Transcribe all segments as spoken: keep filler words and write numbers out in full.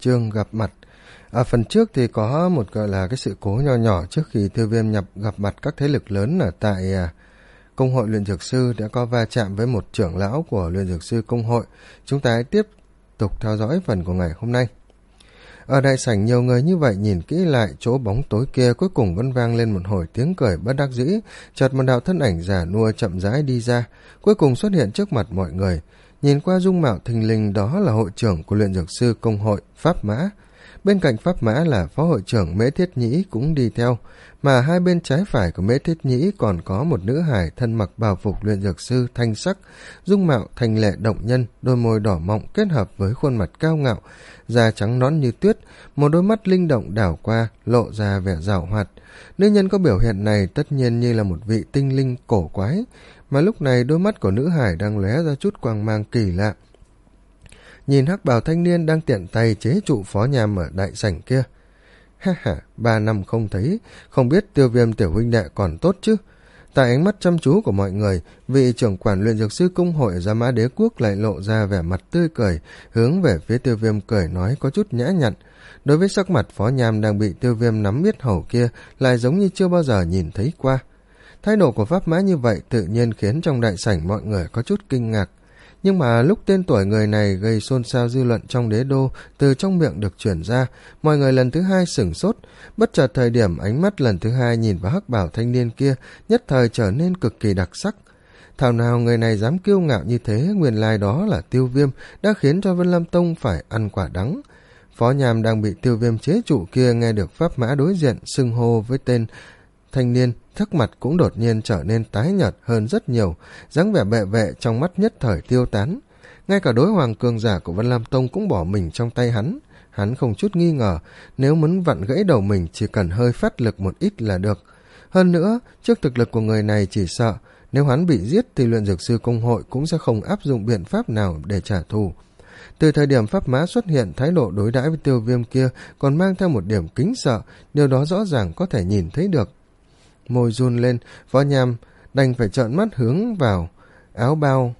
chương gặp mặt. Ở phần trước thì có một gọi là cái sự cố nho nhỏ trước khi Tiêu Viêm nhập gặp mặt các thế lực lớn ở tại à, Công hội Luyện Dược Sư, đã có va chạm với một trưởng lão của Luyện Dược Sư Công hội. Chúng ta hãy tiếp tục theo dõi phần của ngày hôm nay. Ở đại sảnh nhiều người như vậy nhìn kỹ lại chỗ bóng tối kia, cuối cùng vẫn vang lên một hồi tiếng cười bất đắc dĩ. Chợt một đạo thân ảnh già nua chậm rãi đi ra, cuối cùng xuất hiện trước mặt mọi người. Nhìn qua dung mạo thình lình, đó là hội trưởng của Luyện Dược Sư Công hội Pháp Mã. Bên cạnh Pháp Mã là phó hội trưởng Mễ Thiết Nhĩ cũng đi theo, mà hai bên trái phải của Mễ Thiết Nhĩ còn có một nữ hài thân mặc bào phục luyện dược sư thanh sắc, dung mạo thành lệ động nhân, đôi môi đỏ mọng kết hợp với khuôn mặt cao ngạo, da trắng nõn như tuyết, một đôi mắt linh động đảo qua lộ ra vẻ giảo hoạt. Nữ nhân có biểu hiện này tất nhiên như là một vị tinh linh cổ quái, mà lúc này đôi mắt của nữ hài đang lóe ra chút quang mang kỳ lạ. Nhìn hắc bào thanh niên đang tiện tay chế trụ phó nham ở đại sảnh kia. Ha ha, ba năm không thấy, không biết Tiêu Viêm tiểu huynh đệ còn tốt chứ. Tại ánh mắt chăm chú của mọi người, vị trưởng quản Luyện Dược Sư Công hội Gia Mã Đế Quốc lại lộ ra vẻ mặt tươi cười, hướng về phía Tiêu Viêm cười nói có chút nhã nhặn. Đối với sắc mặt phó nham đang bị Tiêu Viêm nắm yết hầu kia, lại giống như chưa bao giờ nhìn thấy qua. Thái độ của Pháp Mã như vậy tự nhiên khiến trong đại sảnh mọi người có chút kinh ngạc. Nhưng mà lúc tên tuổi người này gây xôn xao dư luận trong đế đô từ trong miệng được chuyển ra, mọi người lần thứ hai sửng sốt. Bất chợt thời điểm ánh mắt lần thứ hai nhìn vào hắc bảo thanh niên kia nhất thời trở nên cực kỳ đặc sắc. Thảo nào người này dám kiêu ngạo như thế, nguyên lai đó là Tiêu Viêm, đã khiến cho Vân Lam Tông phải ăn quả đắng. Phó nham đang bị Tiêu Viêm chế trụ kia nghe được Pháp Mã đối diện xưng hô với tên thanh niên, sắc mặt cũng đột nhiên trở nên tái nhợt hơn rất nhiều, dáng vẻ bệ vệ trong mắt nhất thời tiêu tán. Ngay cả đối hoàng cường giả của Vân Lam Tông cũng bỏ mình trong tay hắn. Hắn không chút nghi ngờ, nếu muốn vặn gãy đầu mình chỉ cần hơi phát lực một ít là được. Hơn nữa, trước thực lực của người này chỉ sợ, nếu hắn bị giết thì Luyện Dược Sư Công hội cũng sẽ không áp dụng biện pháp nào để trả thù. Từ thời điểm Pháp Mã xuất hiện, thái độ đối đãi với Tiêu Viêm kia còn mang theo một điểm kính sợ, điều đó rõ ràng có thể nhìn thấy được. Môi run lên, phó nham đành phải trợn mắt hướng vào áo bao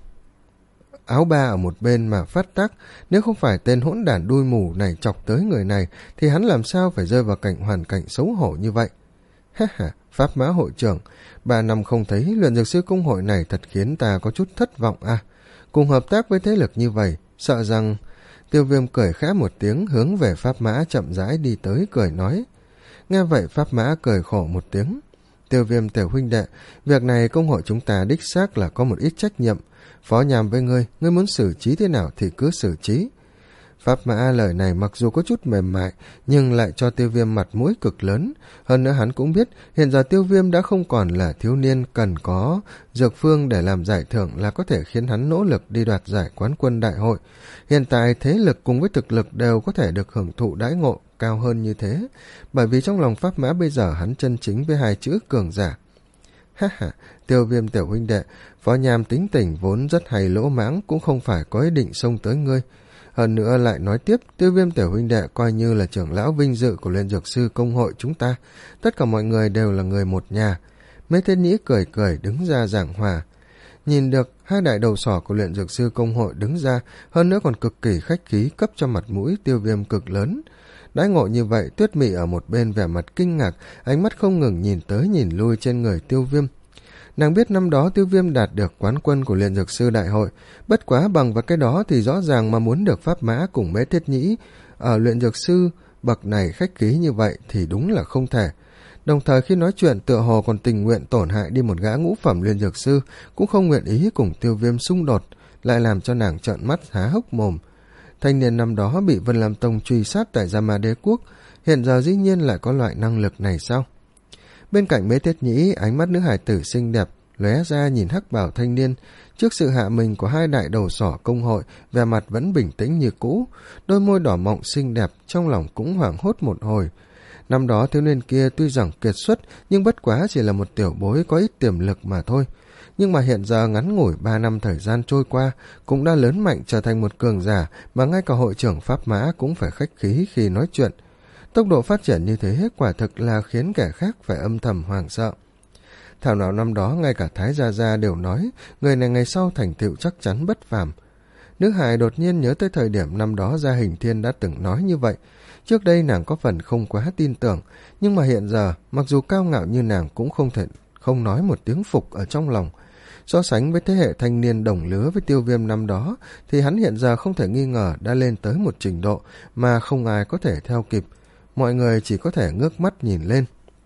áo ba ở một bên mà phát tác. Nếu không phải tên hỗn đản đuôi mù này chọc tới người này thì hắn làm sao phải rơi vào cảnh hoàn cảnh xấu hổ như vậy. Ha ha, Pháp Mã hội trưởng, ba năm không thấy, Luyện Dược Sư Công hội này thật khiến ta có chút thất vọng à. Cùng hợp tác với thế lực như vậy, sợ rằng... Tiêu Viêm cười khẽ một tiếng, hướng về Pháp Mã chậm rãi đi tới cười nói. Nghe vậy Pháp Mã cười khổ một tiếng. Tiêu Viêm tiểu huynh đệ, việc này công hội chúng ta đích xác là có một ít trách nhiệm. Phó nham với ngươi, ngươi muốn xử trí thế nào thì cứ xử trí. Pháp Mã lời này mặc dù có chút mềm mại, nhưng lại cho Tiêu Viêm mặt mũi cực lớn. Hơn nữa hắn cũng biết, hiện giờ Tiêu Viêm đã không còn là thiếu niên cần có dược phương để làm giải thưởng là có thể khiến hắn nỗ lực đi đoạt giải quán quân đại hội. Hiện tại thế lực cùng với thực lực đều có thể được hưởng thụ đãi ngộ cao hơn như thế, bởi vì trong lòng Pháp Mã bây giờ hắn chân chính với hai chữ cường giả. Ha ha, Tiêu Viêm tiểu huynh đệ, phó nham tính tình vốn rất hay lỗ mãng, cũng không phải có ý định xông tới ngươi. Hơn nữa lại nói tiếp, Tiêu Viêm tiểu huynh đệ coi như là trưởng lão vinh dự của Luyện Dược Sư Công hội chúng ta, tất cả mọi người đều là người một nhà. Mễ Thiết Nhĩ cười cười đứng ra giảng hòa. Nhìn được hai đại đầu sỏ của Luyện Dược Sư Công hội đứng ra, hơn nữa còn cực kỳ khách khí cấp cho mặt mũi Tiêu Viêm cực lớn. Đãi ngộ như vậy, Tuyết Mị ở một bên vẻ mặt kinh ngạc, ánh mắt không ngừng nhìn tới nhìn lui trên người Tiêu Viêm. Nàng biết năm đó Tiêu Viêm đạt được quán quân của Luyện Dược Sư Đại hội, bất quá bằng vào cái đó thì rõ ràng mà muốn được Pháp Mã cùng Mễ Thiết Nhĩ ở Luyện Dược Sư bậc này khách khí như vậy thì đúng là không thể. Đồng thời khi nói chuyện tựa hồ còn tình nguyện tổn hại đi một gã ngũ phẩm Luyện Dược Sư, cũng không nguyện ý cùng Tiêu Viêm xung đột, lại làm cho nàng trợn mắt há hốc mồm. Thanh niên năm đó bị Vân Lam Tông truy sát tại Gia Mã Đế Quốc, hiện giờ dĩ nhiên lại có loại năng lực này sao? Bên cạnh Mễ Thiết Nhĩ, ánh mắt nữ hài tử xinh đẹp lóe ra nhìn hắc bảo thanh niên. Trước sự hạ mình của hai đại đầu sỏ công hội, vẻ mặt vẫn bình tĩnh như cũ, đôi môi đỏ mọng xinh đẹp, trong lòng cũng hoảng hốt một hồi. Năm đó thiếu niên kia tuy rằng kiệt xuất, nhưng bất quá chỉ là một tiểu bối có ít tiềm lực mà thôi. Nhưng mà hiện giờ ngắn ngủi ba năm thời gian trôi qua, cũng đã lớn mạnh trở thành một cường giả mà ngay cả hội trưởng Pháp Mã cũng phải khách khí khi nói chuyện. Tốc độ phát triển như thế quả thực là khiến kẻ khác phải âm thầm hoảng sợ. Thảo nào năm đó ngay cả Thái Gia Gia đều nói người này ngày sau thành tựu chắc chắn bất phàm. Nữ hài đột nhiên nhớ tới thời điểm năm đó Gia Hình Thiên đã từng nói như vậy. Trước đây nàng có phần không quá tin tưởng, nhưng mà hiện giờ, mặc dù cao ngạo như nàng cũng không thể không nói một tiếng phục ở trong lòng. So sánh với thế hệ thanh niên đồng lứa với Tiêu Viêm năm đó, thì hắn hiện giờ không thể nghi ngờ đã lên tới một trình độ mà không ai có thể theo kịp. Mọi người chỉ có thể ngước mắt nhìn lên.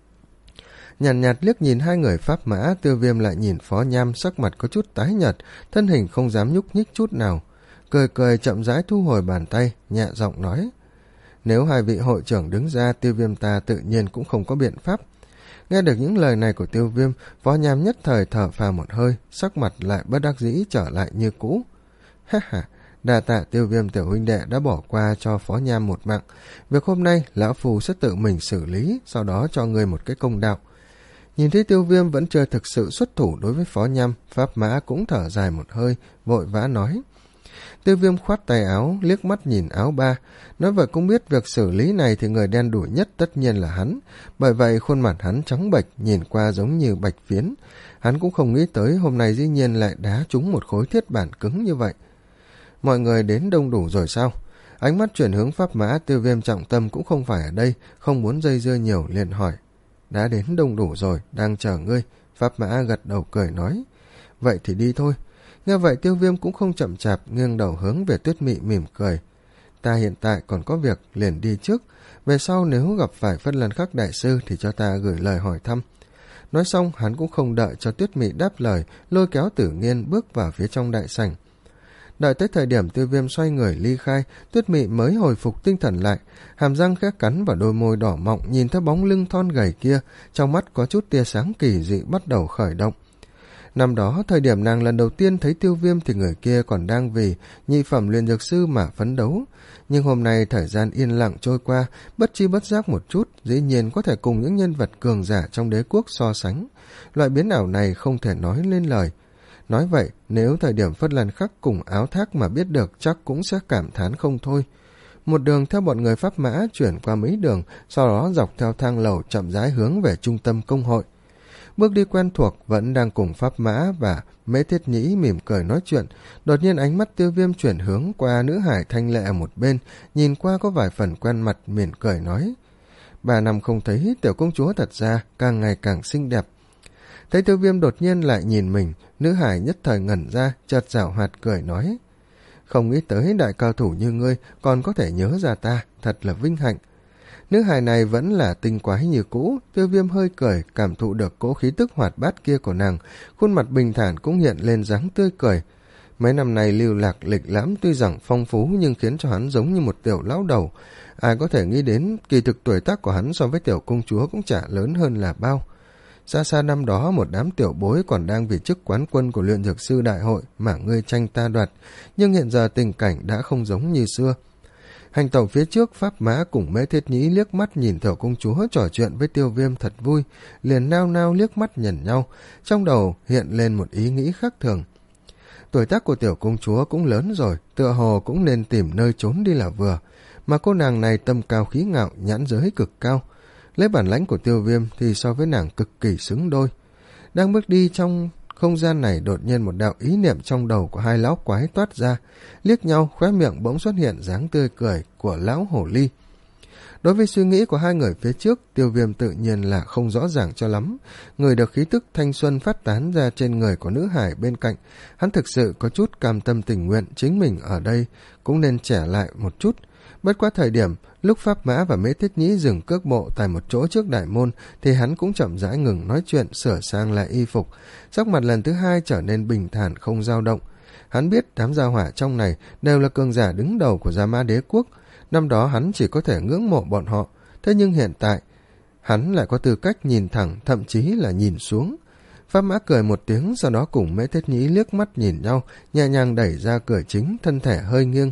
Nhàn nhạt, nhạt liếc nhìn hai người Pháp Mã, Tiêu Viêm lại nhìn Phó Nham, sắc mặt có chút tái nhợt, thân hình không dám nhúc nhích chút nào. Cười cười chậm rãi thu hồi bàn tay, nhẹ giọng nói: nếu hai vị hội trưởng đứng ra, Tiêu Viêm ta tự nhiên cũng không có biện pháp. Nghe được những lời này của Tiêu Viêm, Phó Nham nhất thời thở phào một hơi, sắc mặt lại bất đắc dĩ trở lại như cũ. Ha ha, đa tạ Tiêu Viêm tiểu huynh đệ đã bỏ qua cho Phó Nham một mạng. Việc hôm nay lão phù sẽ tự mình xử lý, sau đó cho người một cái công đạo. Nhìn thấy Tiêu Viêm vẫn chưa thực sự xuất thủ đối với Phó Nham, Pháp Mã cũng thở dài một hơi, vội vã nói. Tiêu Viêm khoát tay áo, liếc mắt nhìn áo ba. Nói vậy cũng biết việc xử lý này thì người đen đủi nhất tất nhiên là hắn. Bởi vậy khuôn mặt hắn trắng bệch, nhìn qua giống như bạch phiến. Hắn cũng không nghĩ tới hôm nay dĩ nhiên lại đá trúng một khối thiết bản cứng như vậy. Mọi người đến đông đủ rồi sao? Ánh mắt chuyển hướng Pháp Mã, Tiêu Viêm trọng tâm cũng không phải ở đây, không muốn dây dưa nhiều liền hỏi. Đã đến đông đủ rồi, đang chờ ngươi. Pháp Mã gật đầu cười nói. Vậy thì đi thôi. Nghe vậy Tiêu Viêm cũng không chậm chạp, nghiêng đầu hướng về Tuyết Mị mỉm cười. Ta hiện tại còn có việc, liền đi trước. Về sau nếu gặp phải Phân Lần Khắc đại sư thì cho ta gửi lời hỏi thăm. Nói xong hắn cũng không đợi cho Tuyết Mị đáp lời, lôi kéo Tử Nghiên bước vào phía trong đại sảnh. Đợi tới thời điểm Tiêu Viêm xoay người ly khai, Tuyết Mị mới hồi phục tinh thần lại, hàm răng khẽ cắn vào đôi môi đỏ mọng, nhìn theo bóng lưng thon gầy kia, trong mắt có chút tia sáng kỳ dị bắt đầu khởi động. Năm đó, thời điểm nàng lần đầu tiên thấy Tiêu Viêm thì người kia còn đang vì nhị phẩm luyện dược sư mà phấn đấu. Nhưng hôm nay thời gian yên lặng trôi qua, bất chi bất giác một chút, dĩ nhiên có thể cùng những nhân vật cường giả trong đế quốc so sánh. Loại biến ảo này không thể nói lên lời. Nói vậy, nếu thời điểm Phân Lần Khắc cùng Áo Thác mà biết được chắc cũng sẽ cảm thán không thôi. Một đường theo bọn người Pháp Mã chuyển qua mấy đường, sau đó dọc theo thang lầu chậm rãi hướng về trung tâm công hội. Bước đi quen thuộc vẫn đang cùng Pháp Mã và Mễ Thiết Nhĩ mỉm cười nói chuyện, đột nhiên ánh mắt Tiêu Viêm chuyển hướng qua nữ hải thanh lệ ở một bên, nhìn qua có vài phần quen mặt, mỉm cười nói. Ba năm không thấy tiểu công chúa thật ra càng ngày càng xinh đẹp. Thấy Tiêu Viêm đột nhiên lại nhìn mình, nữ hải nhất thời ngẩn ra, chợt giảo hoạt cười nói. Không nghĩ tới đại cao thủ như ngươi còn có thể nhớ ra ta, thật là vinh hạnh. Nữ hài này vẫn là tinh quái như cũ. Tiêu Viêm hơi cười, cảm thụ được cỗ khí tức hoạt bát kia của nàng, khuôn mặt bình thản cũng hiện lên dáng tươi cười. Mấy năm này lưu lạc lịch lãm tuy rằng phong phú nhưng khiến cho hắn giống như một tiểu lão đầu. Ai có thể nghĩ đến kỳ thực tuổi tác của hắn so với tiểu công chúa cũng chả lớn hơn là bao. Xa xa năm đó một đám tiểu bối còn đang vì chức quán quân của luyện dược sư đại hội mà ngươi tranh ta đoạt, nhưng hiện giờ tình cảnh đã không giống như xưa. Hành tẩu phía trước, Pháp Mã cùng Mễ Thiết Nhĩ liếc mắt nhìn tiểu công chúa trò chuyện với Tiêu Viêm thật vui, liền nao nao liếc mắt nhìn nhau, trong đầu hiện lên một ý nghĩ khác thường. Tuổi tác của tiểu công chúa cũng lớn rồi, tựa hồ cũng nên tìm nơi trốn đi là vừa, mà cô nàng này tâm cao khí ngạo, nhãn giới cực cao. Lấy bản lãnh của Tiêu Viêm thì so với nàng cực kỳ xứng đôi. Đang bước đi trong không gian này, đột nhiên một đạo ý niệm trong đầu của hai lão quái toát ra, liếc nhau, khóe miệng bỗng xuất hiện dáng tươi cười của lão hổ ly. Đối với suy nghĩ của hai người phía trước, Tiêu Viêm tự nhiên là không rõ ràng cho lắm. Người được khí tức thanh xuân phát tán ra trên người của nữ hải bên cạnh, hắn thực sự có chút cam tâm tình nguyện chính mình ở đây cũng nên trẻ lại một chút. Bất quá thời điểm lúc Pháp Mã và Mễ Thiết Nhĩ dừng cước bộ tại một chỗ trước đại môn thì hắn cũng chậm rãi ngừng nói chuyện, sửa sang lại y phục, sắc mặt lần thứ hai trở nên bình thản không dao động. Hắn biết đám gia hỏa trong này đều là cường giả đứng đầu của Gia Mã Đế quốc. Năm đó hắn chỉ có thể ngưỡng mộ bọn họ, thế nhưng hiện tại hắn lại có tư cách nhìn thẳng, thậm chí là nhìn xuống. Pháp Mã cười một tiếng, sau đó cùng Mễ Thiết Nhĩ liếc mắt nhìn nhau, nhẹ nhàng đẩy ra cửa chính, thân thể hơi nghiêng.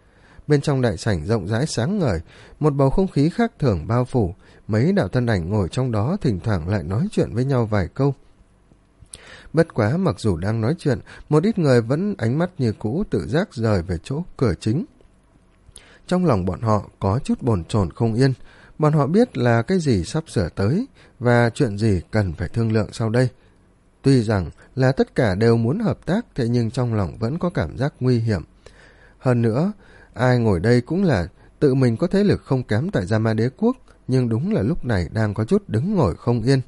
Bên trong đại sảnh rộng rãi sáng ngời, một bầu không khí khác thường bao phủ, mấy đạo thân ảnh ngồi trong đó thỉnh thoảng lại nói chuyện với nhau vài câu. Bất quá mặc dù đang nói chuyện, một ít người vẫn ánh mắt như cũ tự giác rời về chỗ cửa chính. Trong lòng bọn họ có chút bồn chồn không yên, bọn họ biết là cái gì sắp sửa tới và chuyện gì cần phải thương lượng sau đây. Tuy rằng là tất cả đều muốn hợp tác, thế nhưng trong lòng vẫn có cảm giác nguy hiểm. Hơn nữa, ai ngồi đây cũng là tự mình có thế lực không kém tại Gia Ma Đế Quốc, nhưng đúng là lúc này đang có chút đứng ngồi không yên.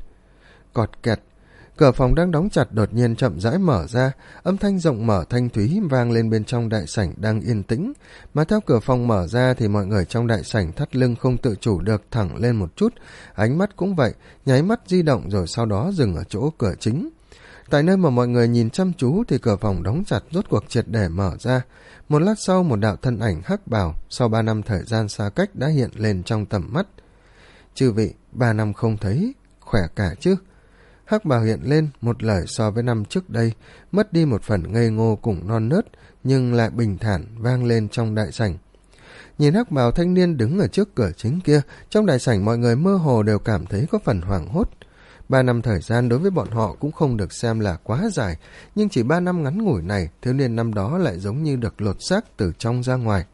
Cọt kẹt, cửa phòng đang đóng chặt đột nhiên chậm rãi mở ra, âm thanh rộng mở thanh thúy vang lên bên trong đại sảnh đang yên tĩnh, mà theo cửa phòng mở ra thì mọi người trong đại sảnh thắt lưng không tự chủ được thẳng lên một chút, ánh mắt cũng vậy, nháy mắt di động rồi sau đó dừng ở chỗ cửa chính. Tại nơi mà mọi người nhìn chăm chú thì cửa phòng đóng chặt rốt cuộc triệt để mở ra. Một lát sau, một đạo thân ảnh hắc bào sau ba năm thời gian xa cách đã hiện lên trong tầm mắt. Chư vị, ba năm không thấy, khỏe cả chứ? Hắc bào hiện lên, một lời so với năm trước đây, mất đi một phần ngây ngô cùng non nớt, nhưng lại bình thản vang lên trong đại sảnh. Nhìn hắc bào thanh niên đứng ở trước cửa chính kia, trong đại sảnh mọi người mơ hồ đều cảm thấy có phần hoảng hốt. Ba năm thời gian đối với bọn họ cũng không được xem là quá dài, nhưng chỉ ba năm ngắn ngủi này, thiếu niên năm đó lại giống như được lột xác từ trong ra ngoài.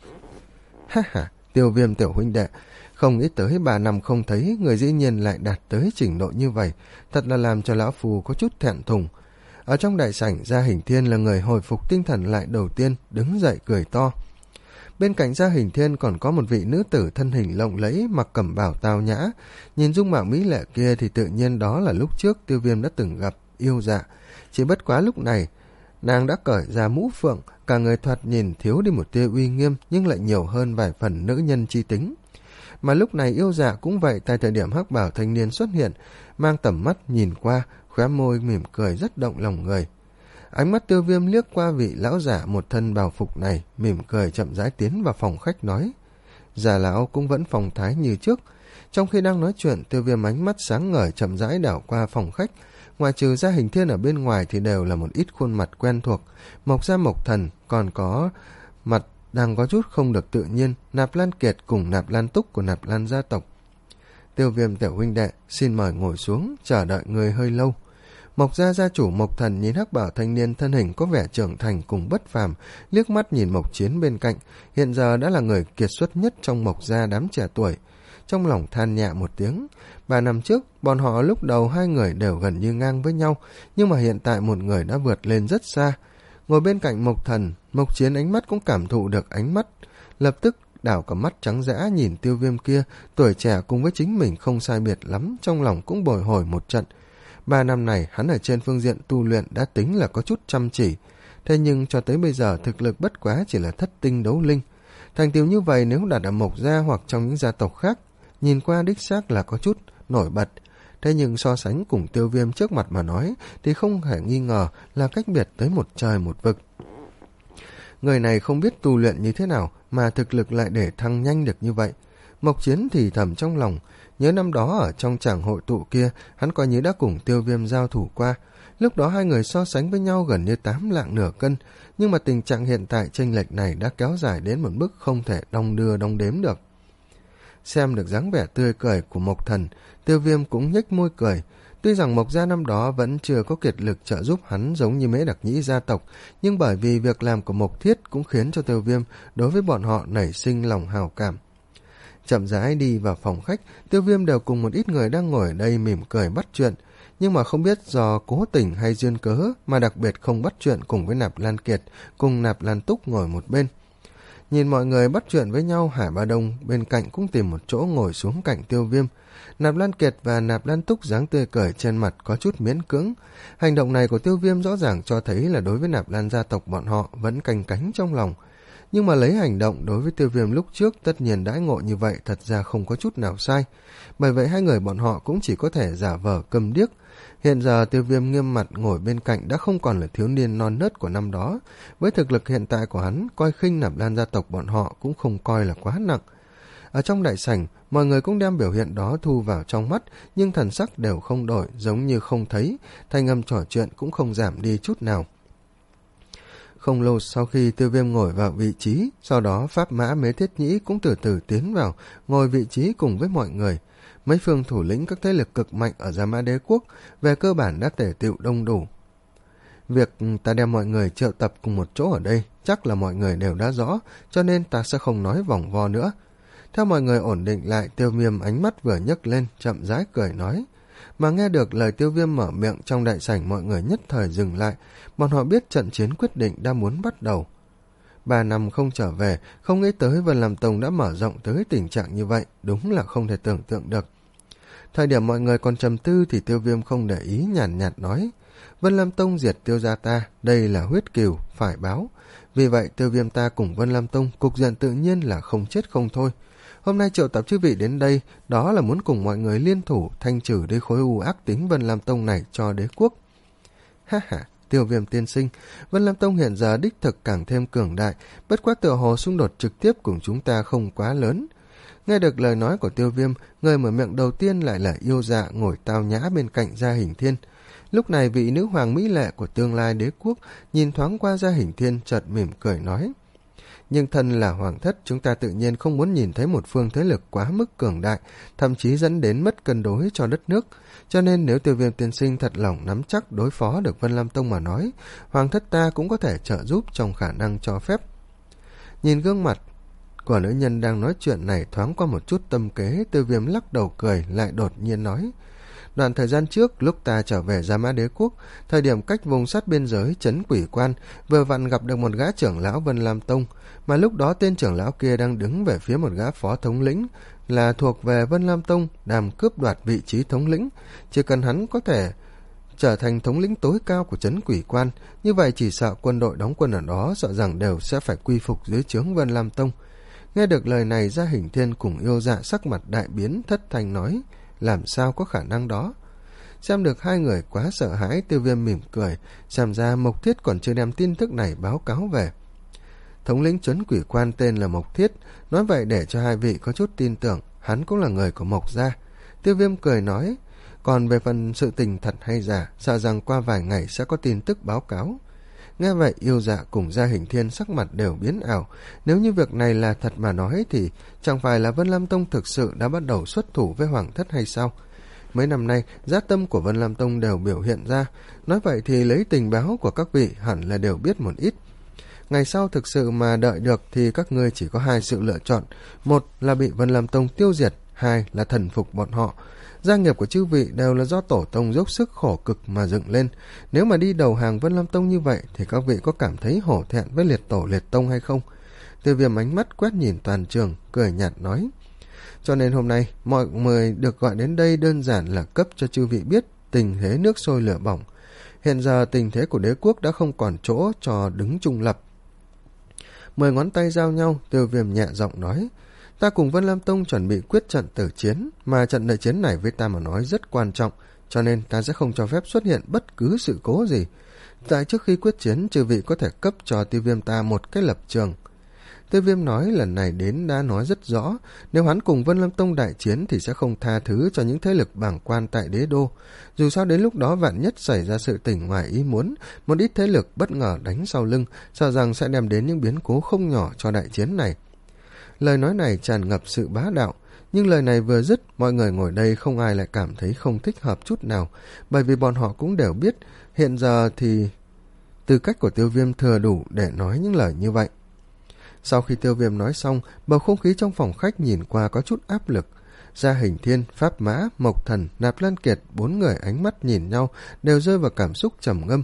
Ha ha, Tiêu Viêm tiểu huynh đệ, không nghĩ tới ba năm không thấy, người dĩ nhiên lại đạt tới trình độ như vậy, thật là làm cho lão phù có chút thẹn thùng. Ở trong đại sảnh, Gia Hình Thiên là người hồi phục tinh thần lại đầu tiên, đứng dậy cười to. Bên cạnh Gia Hình Thiên còn có một vị nữ tử thân hình lộng lẫy, mặc cẩm bào tao nhã, nhìn dung mạo mỹ lệ kia thì tự nhiên đó là lúc trước Tiêu Viêm đã từng gặp, Yêu Dạ. Chỉ bất quá lúc này, nàng đã cởi ra mũ phượng, cả người thoạt nhìn thiếu đi một tia uy nghiêm nhưng lại nhiều hơn vài phần nữ nhân chi tính. Mà lúc này Yêu Dạ cũng vậy, tại thời điểm hắc bảo thanh niên xuất hiện, mang tầm mắt nhìn qua, khóe môi mỉm cười rất động lòng người. Ánh mắt Tiêu Viêm liếc qua vị lão giả một thân bào phục này, mỉm cười chậm rãi tiến vào phòng khách nói. Già lão cũng vẫn phong thái như trước. Trong khi đang nói chuyện, Tiêu Viêm ánh mắt sáng ngời chậm rãi đảo qua phòng khách. Ngoài trừ Gia Hình Thiên ở bên ngoài thì đều là một ít khuôn mặt quen thuộc. Mộc Gia Mộc Thần còn có mặt đang có chút không được tự nhiên, Nạp Lan Kiệt cùng Nạp Lan Túc của Nạp Lan gia tộc. Tiêu Viêm tiểu huynh đệ, xin mời ngồi xuống, chờ đợi người hơi lâu. Mộc Gia gia chủ Mộc Thần nhìn hắc bảo thanh niên thân hình có vẻ trưởng thành cùng bất phàm, liếc mắt nhìn Mộc Chiến bên cạnh, hiện giờ đã là người kiệt xuất nhất trong Mộc Gia đám trẻ tuổi. Trong lòng than nhẹ một tiếng, ba năm trước, bọn họ lúc đầu hai người đều gần như ngang với nhau, nhưng mà hiện tại một người đã vượt lên rất xa. Ngồi bên cạnh Mộc Thần, Mộc Chiến ánh mắt cũng cảm thụ được ánh mắt, lập tức đảo cả mắt trắng dã nhìn Tiêu Viêm kia, tuổi trẻ cùng với chính mình không sai biệt lắm, trong lòng cũng bồi hồi một trận. Ba năm này hắn ở trên phương diện tu luyện đã tính là có chút chăm chỉ, thế nhưng cho tới bây giờ thực lực bất quá chỉ là thất tinh đấu linh. Thành tựu như vậy nếu đặt ở Mộc Gia hoặc trong những gia tộc khác, nhìn qua đích xác là có chút nổi bật. Thế nhưng so sánh cùng Tiêu Viêm trước mặt mà nói thì không thể nghi ngờ là cách biệt tới một trời một vực. Người này không biết tu luyện như thế nào mà thực lực lại để thăng nhanh được như vậy. Mộc Chiến thì thầm trong lòng, nhớ năm đó ở trong tràng hội tụ kia, hắn coi như đã cùng Tiêu Viêm giao thủ qua. Lúc đó hai người so sánh với nhau gần như tám lạng nửa cân, nhưng mà tình trạng hiện tại chênh lệch này đã kéo dài đến một mức không thể đong đưa đong đếm được. Xem được dáng vẻ tươi cười của Mộc Thần, Tiêu Viêm cũng nhếch môi cười. Tuy rằng Mộc Gia năm đó vẫn chưa có kiệt lực trợ giúp hắn giống như Mễ Đặc Nhĩ gia tộc, nhưng bởi vì việc làm của Mộc Thiết cũng khiến cho Tiêu Viêm đối với bọn họ nảy sinh lòng hào cảm. Chậm rãi đi vào phòng khách, Tiêu Viêm đều cùng một ít người đang ngồi ở đây mỉm cười bắt chuyện, nhưng mà không biết do cố tình hay duyên cớ mà đặc biệt không bắt chuyện cùng với Nạp Lan Kiệt, cùng Nạp Lan Túc ngồi một bên. Nhìn mọi người bắt chuyện với nhau, Hải Ba Đông bên cạnh cũng tìm một chỗ ngồi xuống cạnh Tiêu Viêm. Nạp Lan Kiệt và Nạp Lan Túc dáng tươi cười trên mặt có chút miễn cưỡng. Hành động này của Tiêu Viêm rõ ràng cho thấy là đối với Nạp Lan gia tộc bọn họ vẫn canh cánh trong lòng. Nhưng mà lấy hành động đối với Tiêu Viêm lúc trước, tất nhiên đãi ngộ như vậy thật ra không có chút nào sai. Bởi vậy hai người bọn họ cũng chỉ có thể giả vờ câm điếc. Hiện giờ Tiêu Viêm nghiêm mặt ngồi bên cạnh đã không còn là thiếu niên non nớt của năm đó. Với thực lực hiện tại của hắn, coi khinh Nạp Lan gia tộc bọn họ cũng không coi là quá nặng. Ở trong đại sảnh, mọi người cũng đem biểu hiện đó thu vào trong mắt, nhưng thần sắc đều không đổi, giống như không thấy, thanh âm trò chuyện cũng không giảm đi chút nào. Không lâu sau khi Tiêu Viêm ngồi vào vị trí, sau đó Pháp Mã Mế Thiết Nhĩ cũng từ từ tiến vào, ngồi vị trí cùng với mọi người. Mấy phương thủ lĩnh các thế lực cực mạnh ở Gia Mã Đế Quốc về cơ bản đã tề tựu đông đủ. Việc ta đem mọi người triệu tập cùng một chỗ ở đây chắc là mọi người đều đã rõ, cho nên ta sẽ không nói vòng vo nữa. Theo mọi người ổn định lại, Tiêu Viêm ánh mắt vừa nhấc lên, chậm rãi cười nói. Mà nghe được lời Tiêu Viêm mở miệng, trong đại sảnh mọi người nhất thời dừng lại, bọn họ biết trận chiến quyết định đã muốn bắt đầu. ba năm không trở về, không nghĩ tới Vân Lam Tông đã mở rộng tới tình trạng như vậy, đúng là không thể tưởng tượng được. Thời điểm mọi người còn trầm tư thì Tiêu Viêm không để ý, nhàn nhạt, nhạt nói: Vân Lam Tông diệt Tiêu gia ta, đây là huyết cừu, phải báo. Vì vậy Tiêu Viêm ta cùng Vân Lam Tông cục diện tự nhiên là không chết không thôi. Hôm nay triệu tập chư vị đến đây, đó là muốn cùng mọi người liên thủ thanh trừ đi khối u ác tính Vân Lam Tông này cho đế quốc. Ha ha, Tiêu Viêm tiên sinh, Vân Lam Tông hiện giờ đích thực càng thêm cường đại, bất quá tựa hồ xung đột trực tiếp cùng chúng ta không quá lớn. Nghe được lời nói của Tiêu Viêm, người mở miệng đầu tiên lại là Yêu Dạ ngồi tao nhã bên cạnh Gia Hình Thiên. Lúc này vị nữ hoàng mỹ lệ của tương lai đế quốc nhìn thoáng qua Gia Hình Thiên, chợt mỉm cười nói: Nhưng thân là hoàng thất, chúng ta tự nhiên không muốn nhìn thấy một phương thế lực quá mức cường đại, thậm chí dẫn đến mất cân đối cho đất nước. Cho nên nếu Tiêu Viêm tiên sinh thật lòng nắm chắc đối phó được Vân Lam Tông mà nói, hoàng thất ta cũng có thể trợ giúp trong khả năng cho phép. Nhìn gương mặt của nữ nhân đang nói chuyện này thoáng qua một chút tâm kế, Tiêu Viêm lắc đầu cười, lại đột nhiên nói: Đoạn thời gian trước, lúc ta trở về Gia Mã Đế Quốc, thời điểm cách vùng sát biên giới trấn Quỷ Quan, vừa vặn gặp được một gã trưởng lão Vân Lam Tông, mà lúc đó tên trưởng lão kia đang đứng về phía một gã phó thống lĩnh, là thuộc về Vân Lam Tông, đang cướp đoạt vị trí thống lĩnh. Chỉ cần hắn có thể trở thành thống lĩnh tối cao của trấn Quỷ Quan, như vậy chỉ sợ quân đội đóng quân ở đó sợ rằng đều sẽ phải quy phục dưới trướng Vân Lam Tông. Nghe được lời này, Gia Hình Thiên cùng Yêu Dạ sắc mặt đại biến, thất thanh nói: Làm sao có khả năng đó? Xem được hai người quá sợ hãi, Tiêu Viêm mỉm cười, xem ra Mộc Thiết còn chưa đem tin tức này báo cáo về. Thống lĩnh trấn Quỷ Quan tên là Mộc Thiết, nói vậy để cho hai vị có chút tin tưởng, hắn cũng là người của Mộc gia. Tiêu Viêm cười nói: Còn về phần sự tình thật hay giả, sợ rằng qua vài ngày sẽ có tin tức báo cáo. Nghe vậy, Yêu Dạ cùng Gia Hình Thiên sắc mặt đều biến ảo. Nếu như việc này là thật mà nói thì chẳng phải là Vân Lam Tông thực sự đã bắt đầu xuất thủ với hoàng thất hay sao? Mấy năm nay, dã tâm của Vân Lam Tông đều biểu hiện ra. Nói vậy thì lấy tình báo của các vị hẳn là đều biết một ít. Ngày sau thực sự mà đợi được thì các ngươi chỉ có hai sự lựa chọn. Một là bị Vân Lam Tông tiêu diệt, hai là thần phục bọn họ. Gia nghiệp của chư vị đều là do tổ tông dốc sức khổ cực mà dựng lên. Nếu mà đi đầu hàng Vân Lam Tông như vậy thì các vị có cảm thấy hổ thẹn với liệt tổ liệt tông hay không? Tiêu Viêm ánh mắt quét nhìn toàn trường, cười nhạt nói: Cho nên hôm nay mọi người được gọi đến đây đơn giản là cấp cho chư vị biết tình thế nước sôi lửa bỏng. Hiện giờ tình thế của đế quốc đã không còn chỗ cho đứng trung lập. Mười ngón tay giao nhau, Tiêu Viêm nhẹ giọng nói: Ta cùng Vân Lam Tông chuẩn bị quyết trận tử chiến, mà trận đại chiến này với ta mà nói rất quan trọng, cho nên ta sẽ không cho phép xuất hiện bất cứ sự cố gì. Tại trước khi quyết chiến, chư vị có thể cấp cho Tiêu Viêm ta một cái lập trường. Tiêu Viêm nói lần này đến đã nói rất rõ, nếu hắn cùng Vân Lam Tông đại chiến thì sẽ không tha thứ cho những thế lực bảng quan tại đế đô. Dù sao đến lúc đó vạn nhất xảy ra sự tình ngoài ý muốn, một ít thế lực bất ngờ đánh sau lưng, sợ rằng sẽ đem đến những biến cố không nhỏ cho đại chiến này. Lời nói này tràn ngập sự bá đạo, nhưng lời này vừa dứt, mọi người ngồi đây không ai lại cảm thấy không thích hợp chút nào, bởi vì bọn họ cũng đều biết, hiện giờ thì tư cách của Tiêu Viêm thừa đủ để nói những lời như vậy. Sau khi Tiêu Viêm nói xong, bầu không khí trong phòng khách nhìn qua có chút áp lực. Gia Hình Thiên, Pháp Mã, Mộc Thần, Nạp Lan Kiệt, bốn người ánh mắt nhìn nhau, đều rơi vào cảm xúc trầm ngâm.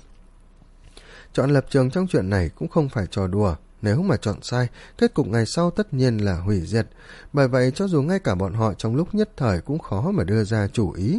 Chọn lập trường trong chuyện này cũng không phải trò đùa, nếu mà chọn sai, kết cục ngày sau tất nhiên là hủy diệt. Bởi vậy cho dù ngay cả bọn họ trong lúc nhất thời cũng khó mà đưa ra chủ ý.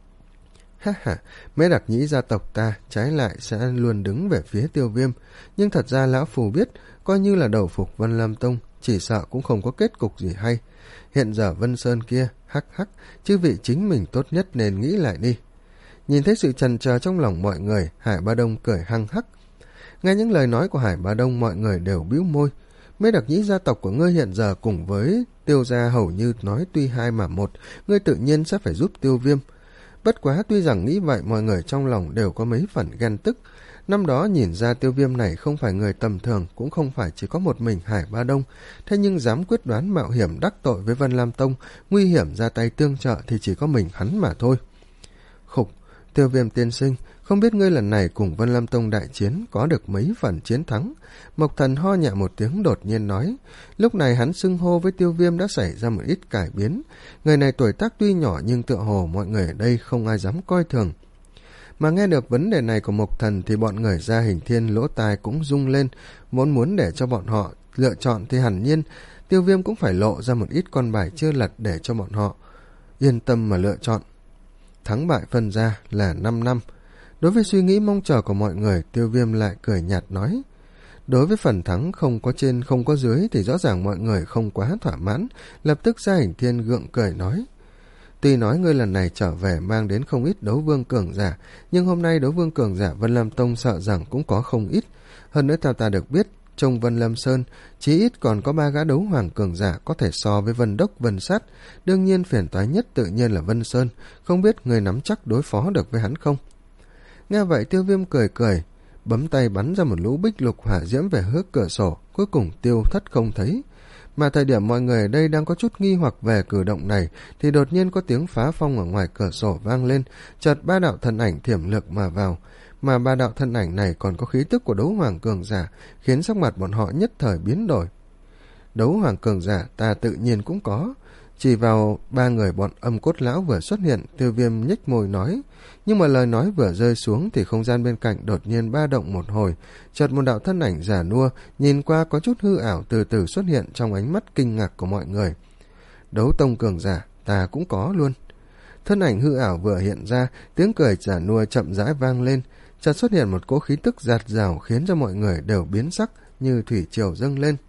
Ha ha, Mễ Đặc Nhĩ gia tộc ta trái lại sẽ luôn đứng về phía Tiêu Viêm, nhưng thật ra lão phù biết, coi như là đầu phục Vân Lam Tông, chỉ sợ cũng không có kết cục gì hay. Hiện giờ Vân Sơn kia, hắc hắc, chư vị chính mình tốt nhất nên nghĩ lại đi. Nhìn thấy sự chần chờ trong lòng mọi người, Hải Ba Đông cười hăng hắc. Nghe những lời nói của Hải Ba Đông, mọi người đều bĩu môi. Mễ Đặc Nhĩ gia tộc của ngươi hiện giờ cùng với Tiêu gia hầu như nói tuy hai mà một, ngươi tự nhiên sẽ phải giúp Tiêu Viêm. Bất quá tuy rằng nghĩ vậy, mọi người trong lòng đều có mấy phần ghen tức. Năm đó nhìn ra Tiêu Viêm này không phải người tầm thường, cũng không phải chỉ có một mình Hải Ba Đông, thế nhưng dám quyết đoán mạo hiểm đắc tội với Vân Lam Tông, nguy hiểm ra tay tương trợ thì chỉ có mình hắn mà thôi. Khục, Tiêu Viêm tiên sinh, không biết ngươi lần này cùng Vân Lam Tông đại chiến có được mấy phần chiến thắng? Mộc Thần ho nhẹ một tiếng đột nhiên nói. Lúc này hắn xưng hô với Tiêu Viêm đã xảy ra một ít cải biến. Người này tuổi tác tuy nhỏ nhưng tựa hồ mọi người ở đây không ai dám coi thường. Mà nghe được vấn đề này của Mộc Thần thì bọn người Gia Hình Thiên lỗ tai cũng rung lên, vốn muốn để cho bọn họ lựa chọn thì hẳn nhiên Tiêu Viêm cũng phải lộ ra một ít con bài chưa lật để cho bọn họ yên tâm mà lựa chọn. Thắng bại phân ra là năm năm. Đối với suy nghĩ mong chờ của mọi người, Tiêu Viêm lại cười nhạt nói: đối với phần thắng không có trên không có dưới thì rõ ràng mọi người không quá thỏa mãn. Lập tức Gia Hình Thiên gượng cười nói: tuy nói ngươi lần này trở về mang đến không ít đấu vương cường giả, nhưng hôm nay đấu vương cường giả Vân Lam Tông sợ rằng cũng có không ít. Hơn nữa theo ta được biết, trong Vân Lâm Sơn chí ít còn có ba gã đấu hoàng cường giả có thể so với Vân Đốc, Vân Sát. Đương nhiên phiền toái nhất tự nhiên là Vân Sơn, không biết người nắm chắc đối phó được với hắn không. Nghe vậy Tiêu Viêm cười cười, bấm tay bắn ra một lũ bích lục hỏa diễm về hướng cửa sổ, cuối cùng tiêu thất không thấy. Mà thời điểm mọi người ở đây đang có chút nghi hoặc về cử động này thì đột nhiên có tiếng phá phong ở ngoài cửa sổ vang lên, chợt ba đạo thân ảnh thiểm lược mà vào. Mà ba đạo thân ảnh này còn có khí tức của đấu hoàng cường giả, khiến sắc mặt bọn họ nhất thời biến đổi. Đấu hoàng cường giả ta tự nhiên cũng có. Chỉ vào ba người bọn Âm Cốt Lão vừa xuất hiện, Tiêu Viêm nhếch môi nói. Nhưng mà lời nói vừa rơi xuống thì không gian bên cạnh đột nhiên ba động một hồi, chợt một đạo thân ảnh già nua nhìn qua có chút hư ảo từ từ xuất hiện trong ánh mắt kinh ngạc của mọi người. Đấu tông cường giả ta cũng có luôn. Thân ảnh hư ảo vừa hiện ra, tiếng cười già nua chậm rãi vang lên, chợt xuất hiện một cỗ khí tức dạt dào khiến cho mọi người đều biến sắc như thủy triều dâng lên.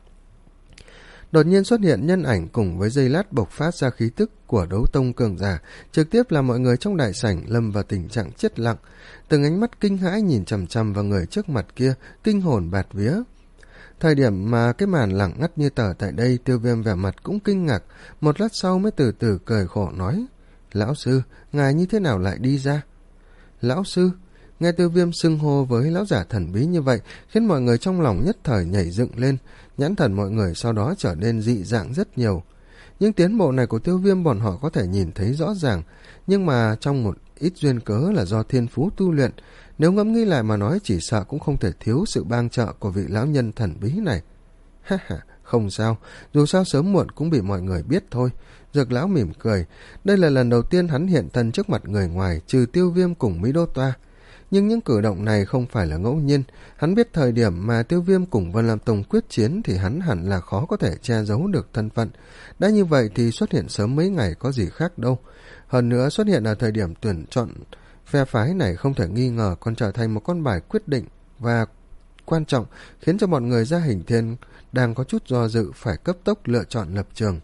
Đột nhiên xuất hiện nhân ảnh cùng với dây lát bộc phát ra khí tức của đấu tông cường giả, trực tiếp làm mọi người trong đại sảnh lâm vào tình trạng chết lặng, từng ánh mắt kinh hãi nhìn chằm chằm vào người trước mặt kia, kinh hồn bạt vía. Thời điểm mà cái màn lặng ngắt như tờ tại đây, Tiêu Viêm vẻ mặt cũng kinh ngạc, một lát sau mới từ từ cười khổ nói: lão sư, ngài như thế nào lại đi ra? Lão sư? Nghe Tiêu Viêm xưng hô với lão giả thần bí như vậy khiến mọi người trong lòng nhất thời nhảy dựng lên, nhãn thần mọi người sau đó trở nên dị dạng rất nhiều. Những tiến bộ này của Tiêu Viêm bọn họ có thể nhìn thấy rõ ràng, nhưng mà trong một ít duyên cớ là do thiên phú tu luyện, nếu ngẫm nghĩ lại mà nói chỉ sợ cũng không thể thiếu sự bang trợ của vị lão nhân thần bí này. Ha ha, không sao, dù sao sớm muộn cũng bị mọi người biết thôi. Dược lão mỉm cười, đây là lần đầu tiên hắn hiện thân trước mặt người ngoài trừ Tiêu Viêm cùng Mỹ Đô Toa. Nhưng những cử động này không phải là ngẫu nhiên, hắn biết thời điểm mà Tiêu Viêm cùng Vân Lam Tông quyết chiến thì hắn hẳn là khó có thể che giấu được thân phận. Đã như vậy thì xuất hiện sớm mấy ngày có gì khác đâu. Hơn nữa xuất hiện ở thời điểm tuyển chọn phe phái này không thể nghi ngờ còn trở thành một con bài quyết định và quan trọng, khiến cho bọn người Gia Hình Thiên đang có chút do dự phải cấp tốc lựa chọn lập trường.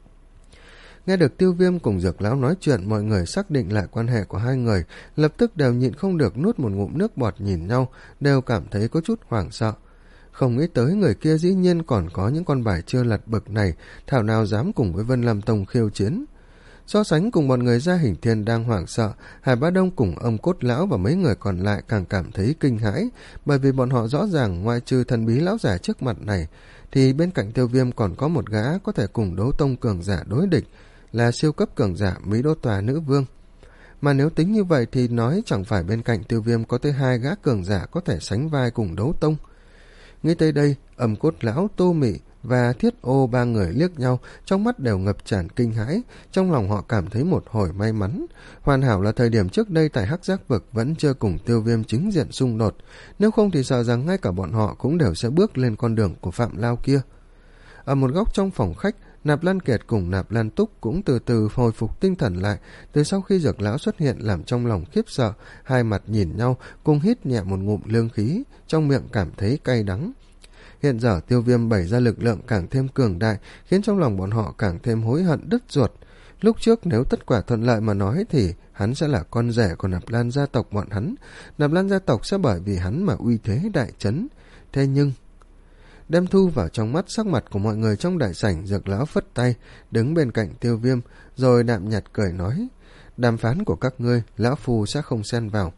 Nghe được Tiêu Viêm cùng Dược lão nói chuyện, mọi người xác định lại quan hệ của hai người, lập tức đều nhịn không được nuốt một ngụm nước bọt nhìn nhau, đều cảm thấy có chút hoảng sợ. Không nghĩ tới người kia dĩ nhiên còn có những con bài chưa lật bực này, thảo nào dám cùng với Vân Lam Tông khiêu chiến. So sánh cùng bọn người Gia Hình Thiên đang hoảng sợ, Hải Bá Đông cùng Âm Cốt Lão và mấy người còn lại càng cảm thấy kinh hãi, bởi vì bọn họ rõ ràng ngoại trừ thần bí lão giả trước mặt này, thì bên cạnh Tiêu Viêm còn có một gã có thể cùng đấu tông cường giả đối địch, là siêu cấp cường giả Mỹ Đô Tòa nữ vương. Mà nếu tính như vậy thì nói chẳng phải bên cạnh Tiêu Viêm có tới hai gã cường giả có thể sánh vai cùng đấu tông. Nghĩ tới đây, Âm Cốt Lão, Tô Mị và Thiết Ô ba người liếc nhau, trong mắt đều ngập tràn kinh hãi, trong lòng họ cảm thấy một hồi may mắn. Hoàn hảo là thời điểm trước đây tại Hắc Giác Vực vẫn chưa cùng Tiêu Viêm chính diện xung đột, nếu không thì sợ rằng ngay cả bọn họ cũng đều sẽ bước lên con đường của Phạm Lao kia. Ở một góc trong phòng khách, Nạp Lan Kiệt cùng Nạp Lan Túc cũng từ từ hồi phục tinh thần lại, từ sau khi Dược lão xuất hiện làm trong lòng khiếp sợ, hai mặt nhìn nhau cùng hít nhẹ một ngụm lương khí, trong miệng cảm thấy cay đắng. Hiện giờ Tiêu Viêm bày ra lực lượng càng thêm cường đại, khiến trong lòng bọn họ càng thêm hối hận đứt ruột. Lúc trước nếu tất cả thuận lợi mà nói thì hắn sẽ là con rể của Nạp Lan gia tộc bọn hắn, Nạp Lan gia tộc sẽ bởi vì hắn mà uy thế đại chấn. Thế nhưng đem thu vào trong mắt sắc mặt của mọi người trong đại sảnh, Dược lão phất tay đứng bên cạnh Tiêu Viêm rồi đạm nhạt cười nói: đàm phán của các ngươi lão phu sẽ không xen vào.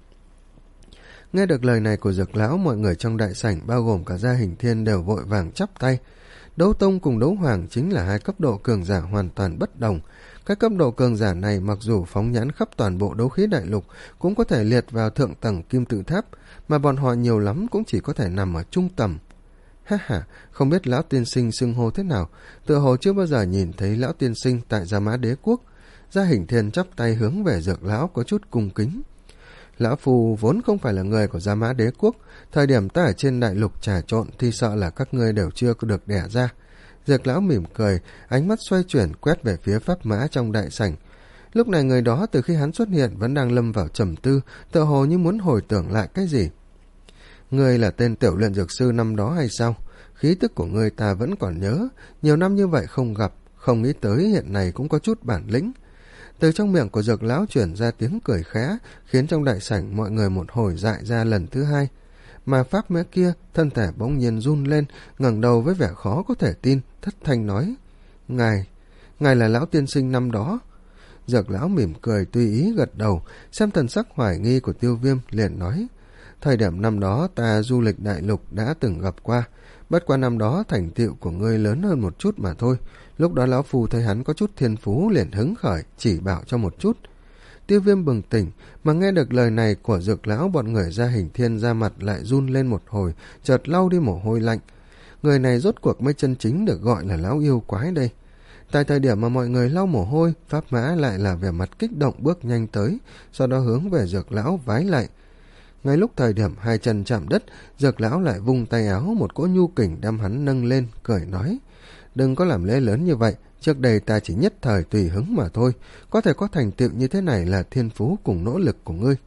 Nghe được lời này của Dược lão, mọi người trong đại sảnh bao gồm cả Gia Hình Thiên đều vội vàng chắp tay. Đấu tông cùng đấu hoàng chính là hai cấp độ cường giả hoàn toàn bất đồng. Các cấp độ cường giả này mặc dù phóng nhãn khắp toàn bộ đấu khí đại lục cũng có thể liệt vào thượng tầng kim tự tháp, mà bọn họ nhiều lắm cũng chỉ có thể nằm ở trung tầng. Ha ha, không biết lão tiên sinh xưng hô thế nào, tựa hồ chưa bao giờ nhìn thấy lão tiên sinh tại Gia Mã Đế Quốc. Gia Hình Thiên chắp tay hướng về Dược lão có chút cung kính. Lão Phu vốn không phải là người của Gia Mã Đế Quốc, thời điểm ta ở trên đại lục trà trộn thì sợ là các ngươi đều chưa được đẻ ra. Dược lão mỉm cười, ánh mắt xoay chuyển quét về phía Pháp Mã trong đại sảnh. Lúc này người đó từ khi hắn xuất hiện vẫn đang lâm vào trầm tư, tựa hồ như muốn hồi tưởng lại cái gì. Ngươi là tên tiểu luyện dược sư năm đó hay sao? Khí tức của ngươi ta vẫn còn nhớ, nhiều năm như vậy không gặp, không nghĩ tới hiện nay cũng có chút bản lĩnh. Từ trong miệng của dược lão chuyển ra tiếng cười khẽ, khiến trong đại sảnh mọi người một hồi dại ra lần thứ hai. Mà Pháp Mã kia, thân thể bỗng nhiên run lên, ngẩng đầu với vẻ khó có thể tin, thất thanh nói: Ngài, ngài là lão tiên sinh năm đó. Dược lão mỉm cười tùy ý gật đầu, xem thần sắc hoài nghi của Tiêu Viêm liền nói: Thời điểm năm đó ta du lịch đại lục đã từng gặp qua, bất qua năm đó thành tựu của ngươi lớn hơn một chút mà thôi. Lúc đó lão Phu thấy hắn có chút thiên phú liền hứng khởi, chỉ bảo cho một chút. Tiêu Viêm bừng tỉnh, mà nghe được lời này của dược lão, bọn người ra hình thiên ra mặt lại run lên một hồi, chợt lau đi mồ hôi lạnh. Người này rốt cuộc mới chân chính được gọi là lão yêu quái đây. Tại thời điểm mà mọi người lau mồ hôi, Pháp Mã lại là vẻ mặt kích động bước nhanh tới, sau đó hướng về dược lão vái lại. Ngay lúc thời điểm hai chân chạm đất, dược lão lại vung tay áo, một cỗ nhu kình đem hắn nâng lên, cười nói: Đừng có làm lễ lớn như vậy, trước đây ta chỉ nhất thời tùy hứng mà thôi, có thể có thành tựu như thế này là thiên phú cùng nỗ lực của ngươi.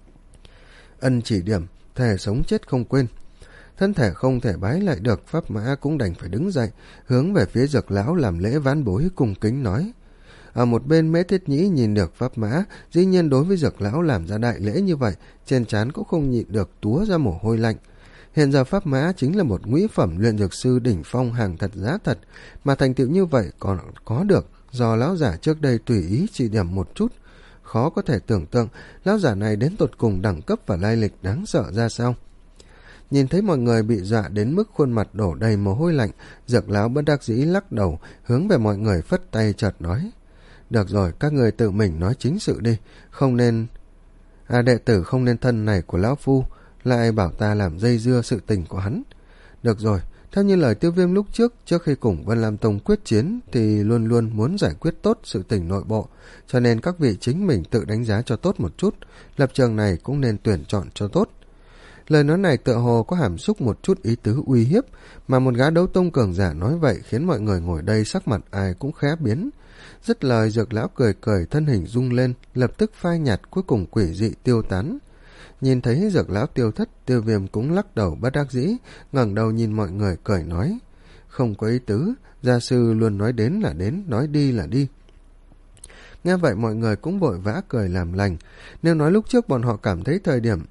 Ân chỉ điểm, thề sống chết không quên. Thân thể không thể bái lại được, Pháp Mã cũng đành phải đứng dậy, hướng về phía dược lão làm lễ ván bối cung kính nói. Ở một bên Mễ Thiết Nhĩ nhìn được Pháp Mã dĩ nhiên đối với dược lão làm ra đại lễ như vậy, trên trán cũng không nhịn được túa ra mồ hôi lạnh. Hiện giờ Pháp Mã chính là một ngũy phẩm luyện dược sư đỉnh phong, hàng thật giá thật, mà thành tựu như vậy còn có được do lão giả trước đây tùy ý chỉ điểm một chút. Khó có thể tưởng tượng lão giả này đến tột cùng đẳng cấp và lai lịch đáng sợ ra sao. Nhìn thấy mọi người bị dọa đến mức khuôn mặt đổ đầy mồ hôi lạnh, dược lão bất đắc dĩ lắc đầu, hướng về mọi người phất tay chợt nói: Được rồi, các người tự mình nói chính sự đi, không nên... À, đệ tử không nên thân này của lão Phu, lại bảo ta làm dây dưa sự tình của hắn. Được rồi, theo như lời Tiêu Viêm lúc trước, trước khi cùng Vân Lam Tông quyết chiến thì luôn luôn muốn giải quyết tốt sự tình nội bộ, cho nên các vị chính mình tự đánh giá cho tốt một chút, lập trường này cũng nên tuyển chọn cho tốt. Lời nói này tựa hồ có hàm xúc một chút ý tứ uy hiếp, mà một gã đấu tông cường giả nói vậy khiến mọi người ngồi đây sắc mặt ai cũng khẽ biến. Dứt lời, dược lão cười cười, thân hình rung lên, lập tức phai nhạt, cuối cùng quỷ dị tiêu tán. Nhìn thấy dược lão tiêu thất, Tiêu Viêm cũng lắc đầu bất đắc dĩ, ngẩng đầu nhìn mọi người cười nói: Không có ý tứ, gia sư luôn nói đến là đến, nói đi là đi. Nghe vậy mọi người cũng vội vã cười làm lành. Nếu nói lúc trước bọn họ cảm thấy thời điểm